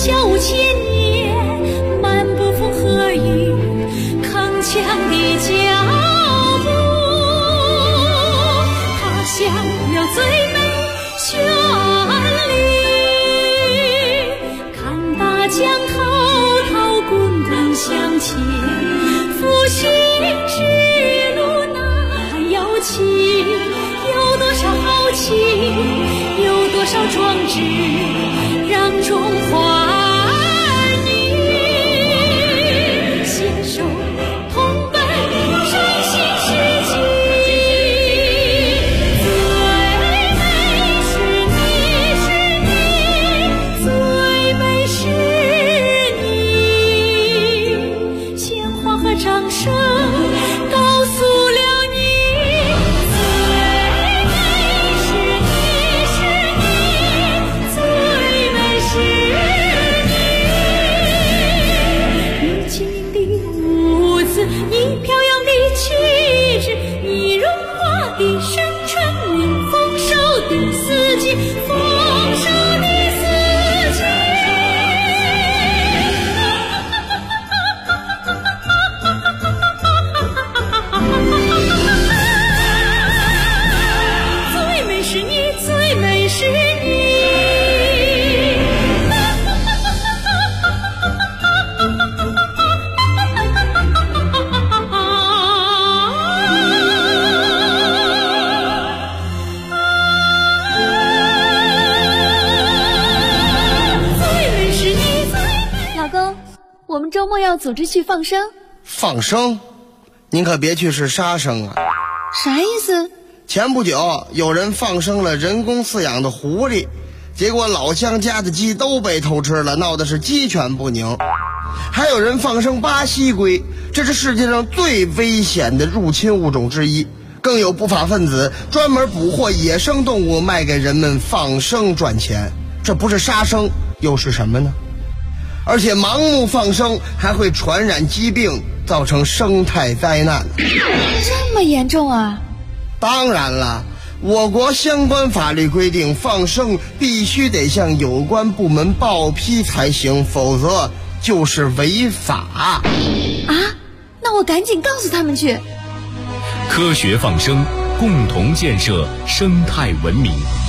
小千年，漫步风和雨，铿锵的脚步，他想要最美旋律，看大江滔滔滚滚向前，复兴之路那还要起，有多少豪情，有多少壮志，让中华儿女携手同奔振兴世纪。最美是你，是你，最美是你，鲜花和掌声告诉了你。你飘扬的气质，你荣华的深沉，你丰收的四季，丰收的四季。最美是你，最美是你。 我们周末要组织去放生。 放生？您可别去是杀生啊！ 啥意思？ 前不久有人放生了人工饲养的狐狸，结果老乡家的鸡都被偷吃了，闹的是鸡犬不宁。还有人放生巴西龟，这是世界上最危险的入侵物种之一。更有不法分子专门捕获野生动物卖给人们放生赚钱，这不是杀生又是什么呢？而且盲目放生还会传染疾病，造成生态灾难。 这么严重啊？ 当然了，我国相关法律规定，放生必须得向有关部门报批才行，否则就是违法。 啊？那我赶紧告诉他们去。 科学放生，共同建设生态文明。